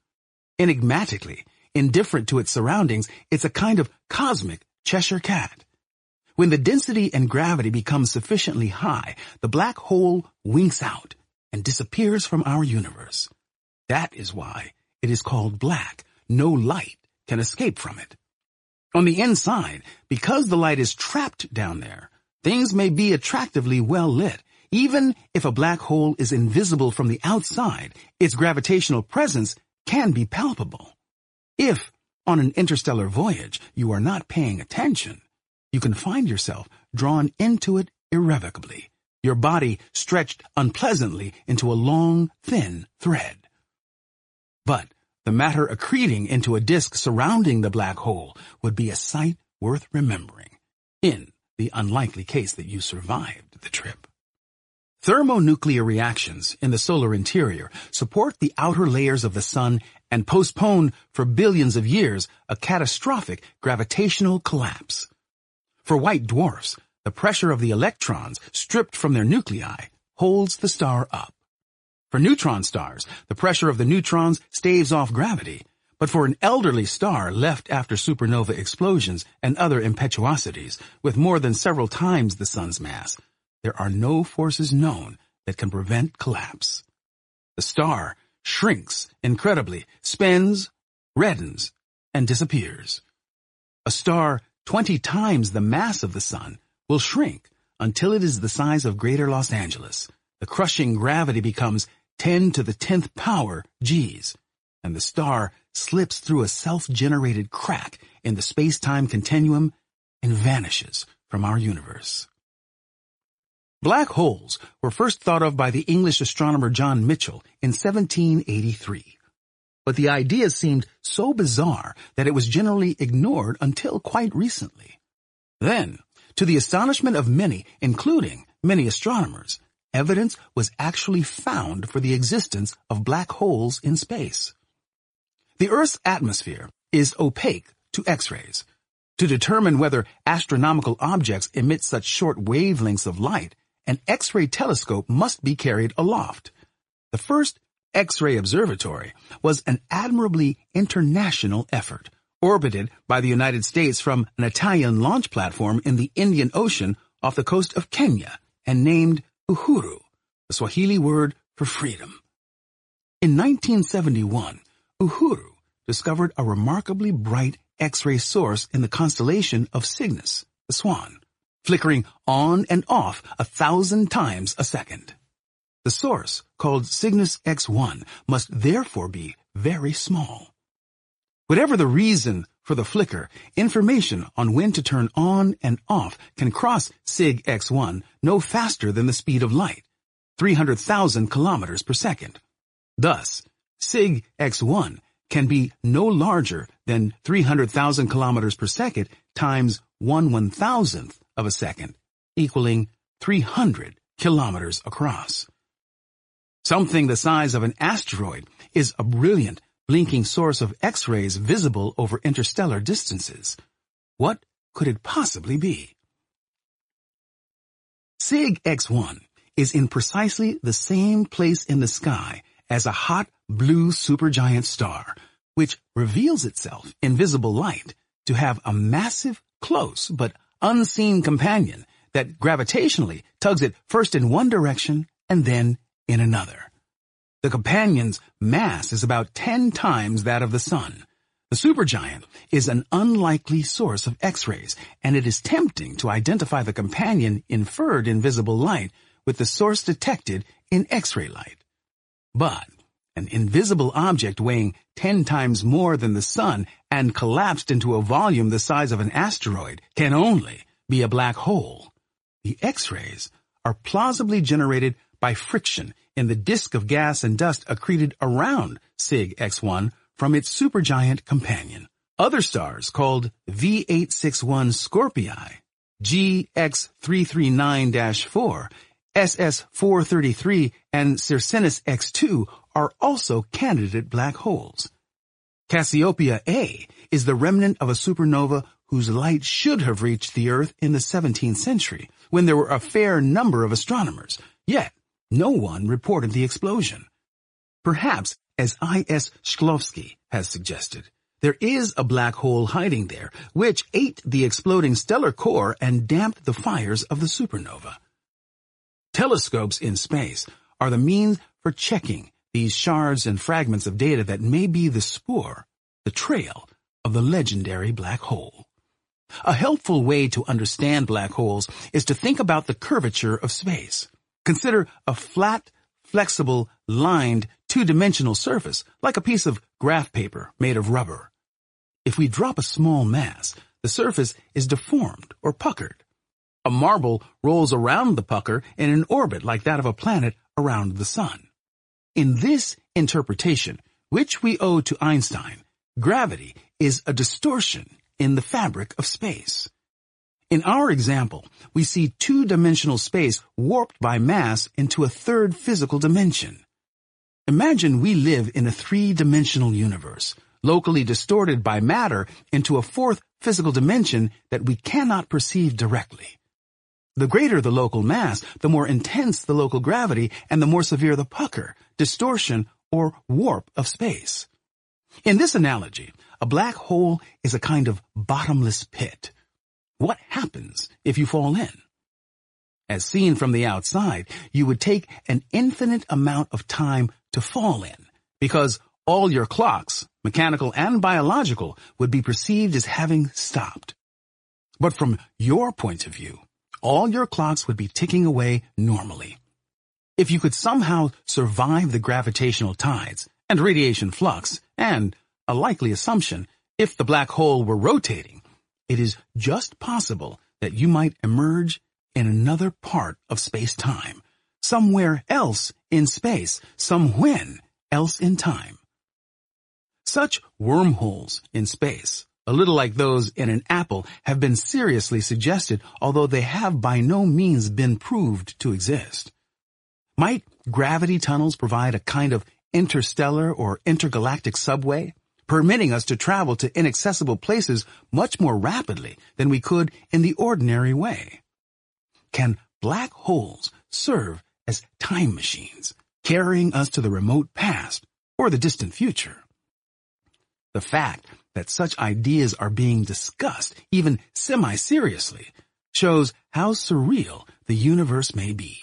Enigmatically, indifferent to its surroundings, it's a kind of cosmic Cheshire Cat. When the density and gravity become sufficiently high, the black hole winks out and disappears from our universe. That is why it is called black. No light can escape from it. On the inside, because the light is trapped down there, things may be attractively well lit. Even if a black hole is invisible from the outside, its gravitational presence can be palpable. If, on an interstellar voyage, you are not paying attention, you can find yourself drawn into it irrevocably, your body stretched unpleasantly into a long, thin thread. But the matter accreting into a disk surrounding the black hole would be a sight worth remembering, in the unlikely case that you survived the trip. Thermonuclear reactions in the solar interior support the outer layers of the sun and postpone for billions of years a catastrophic gravitational collapse. For white dwarfs, the pressure of the electrons stripped from their nuclei holds the star up. For neutron stars, the pressure of the neutrons staves off gravity, but for an elderly star left after supernova explosions and other impetuosities with more than several times the sun's mass, there are no forces known that can prevent collapse. The star shrinks incredibly, spins, reddens, and disappears. A star 20 times the mass of the sun will shrink until it is the size of Greater Los Angeles. The crushing gravity becomes 10 to the 10th power Gs, and the star slips through a self-generated crack in the space-time continuum and vanishes from our universe. Black holes were first thought of by the English astronomer John Michell in 1783. But the idea seemed so bizarre that it was generally ignored until quite recently. Then, to the astonishment of many, including many astronomers, evidence was actually found for the existence of black holes in space. The Earth's atmosphere is opaque to X-rays. To determine whether astronomical objects emit such short wavelengths of light, an X-ray telescope must be carried aloft. The first X-ray observatory was an admirably international effort, orbited by the United States from an Italian launch platform in the Indian Ocean off the coast of Kenya, and named Uhuru, the Swahili word for freedom. In 1971, Uhuru discovered a remarkably bright X-ray source in the constellation of Cygnus, the Swan, flickering on and off 1,000 times a second. The source, called Cygnus X1, must therefore be very small. Whatever the reason for the flicker, information on when to turn on and off can cross Sig X1 no faster than the speed of light, 300,000 kilometers per second. Thus, Sig X1 can be no larger than 300,000 kilometers per second times 1/1000th of a second, equaling 300 kilometers across. Something the size of an asteroid is a brilliant, blinking source of X-rays visible over interstellar distances. What could it possibly be? Sig X1 is in precisely the same place in the sky as a hot blue supergiant star, which reveals itself in visible light to have a massive, close but unseen companion that gravitationally tugs it first in one direction and then in another. The companion's mass is about 10 times that of the sun. The supergiant is an unlikely source of X-rays, and it is tempting to identify the companion inferred in visible light with the source detected in X-ray light. But an invisible object weighing 10 times more than the sun and collapsed into a volume the size of an asteroid can only be a black hole. The X-rays are plausibly generated by friction in the disk of gas and dust accreted around Sig X1 from its supergiant companion. Other stars called V861 Scorpii, GX339-4, SS433, and Circinus X2 are also candidate black holes. Cassiopeia A is the remnant of a supernova whose light should have reached the Earth in the 17th century, when there were a fair number of astronomers, yet no one reported the explosion. Perhaps, as I.S. Shklovsky has suggested, There is a black hole hiding there, which ate the exploding stellar core and damped the fires of the supernova. Telescopes in space are the means for checking these shards and fragments of data that may be the spoor, the trail, of the legendary black hole. A helpful way to understand black holes is to think about the curvature of space. Consider a flat, flexible, lined, two-dimensional surface, like a piece of graph paper made of rubber. If we drop a small mass, the surface is deformed or puckered. A marble rolls around the pucker in an orbit like that of a planet around the sun. In this interpretation, which we owe to Einstein, gravity is a distortion in the fabric of space. In our example, we see two-dimensional space warped by mass into a third physical dimension. Imagine we live in a three-dimensional universe, locally distorted by matter into a fourth physical dimension that we cannot perceive directly. The greater the local mass, the more intense the local gravity, and the more severe the pucker, distortion, or warp of space. In this analogy, a black hole is a kind of bottomless pit. What happens if you fall in? As seen from the outside, you would take an infinite amount of time to fall in, because all your clocks, mechanical and biological, would be perceived as having stopped. But from your point of view, all your clocks would be ticking away normally. If you could somehow survive the gravitational tides and radiation flux, and a likely assumption, if the black hole were rotating, it is just possible that you might emerge in another part of space-time, somewhere else in space, somewhen else in time. Such wormholes in space, a little like those in an apple, have been seriously suggested, although they have by no means been proved to exist. Might gravity tunnels provide a kind of interstellar or intergalactic subway, permitting us to travel to inaccessible places much more rapidly than we could in the ordinary way? Can black holes serve as time machines, carrying us to the remote past or the distant future? The fact that such ideas are being discussed, even semi-seriously, shows how surreal the universe may be.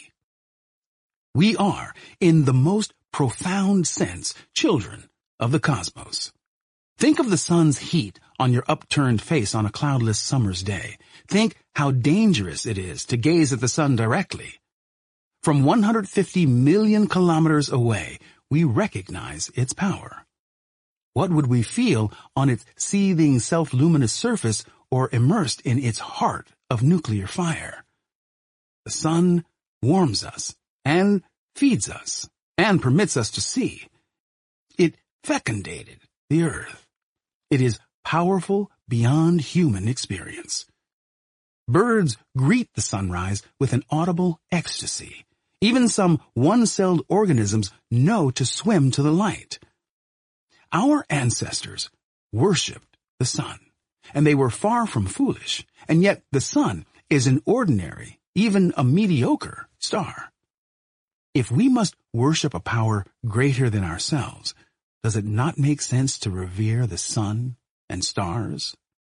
We are, in the most profound sense, children of the cosmos. Think of the sun's heat on your upturned face on a cloudless summer's day. Think how dangerous it is to gaze at the sun directly. From 150 million kilometers away, we recognize its power. What would we feel on its seething self-luminous surface or immersed in its heart of nuclear fire? The sun warms us and feeds us and permits us to see. It fecundated the earth. It is powerful beyond human experience. Birds greet the sunrise with an audible ecstasy. Even some one-celled organisms know to swim to the light. Our ancestors worshipped the sun, and they were far from foolish, and yet the sun is an ordinary, even a mediocre star. If we must worship a power greater than ourselves, does it not make sense to revere the sun and stars?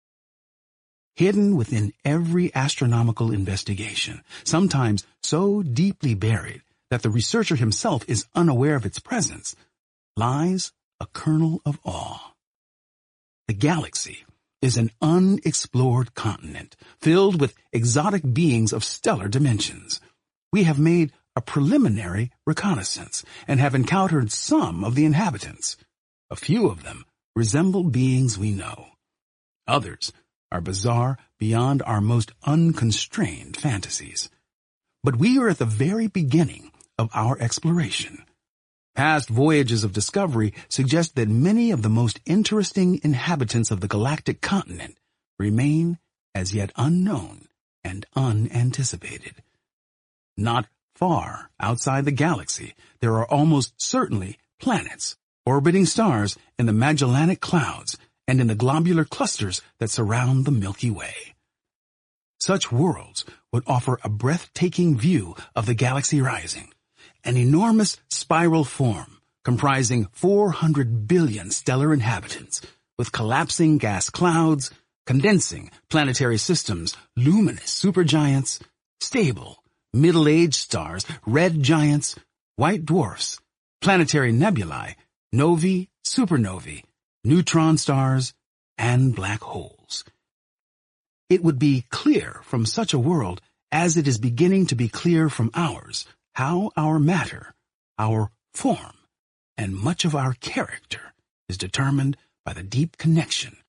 Hidden within every astronomical investigation, sometimes so deeply buried that the researcher himself is unaware of its presence, lies a kernel of awe. The galaxy is an unexplored continent filled with exotic beings of stellar dimensions. We have made a preliminary reconnaissance and have encountered some of the inhabitants. A few of them resemble beings we know. Others are bizarre beyond our most unconstrained fantasies. But we are at the very beginning of our exploration. Past voyages of discovery suggest that many of the most interesting inhabitants of the galactic continent remain as yet unknown and unanticipated. Not far outside the galaxy, there are almost certainly planets, orbiting stars in the Magellanic Clouds and in the globular clusters that surround the Milky Way. Such worlds would offer a breathtaking view of the galaxy rising, an enormous spiral form comprising 400 billion stellar inhabitants, with collapsing gas clouds, condensing planetary systems, luminous supergiants, stable, middle-aged stars, red giants, white dwarfs, planetary nebulae, novae, supernovae, neutron stars, and black holes. It would be clear from such a world, as it is beginning to be clear from ours, how our matter, our form, and much of our character is determined by the deep connection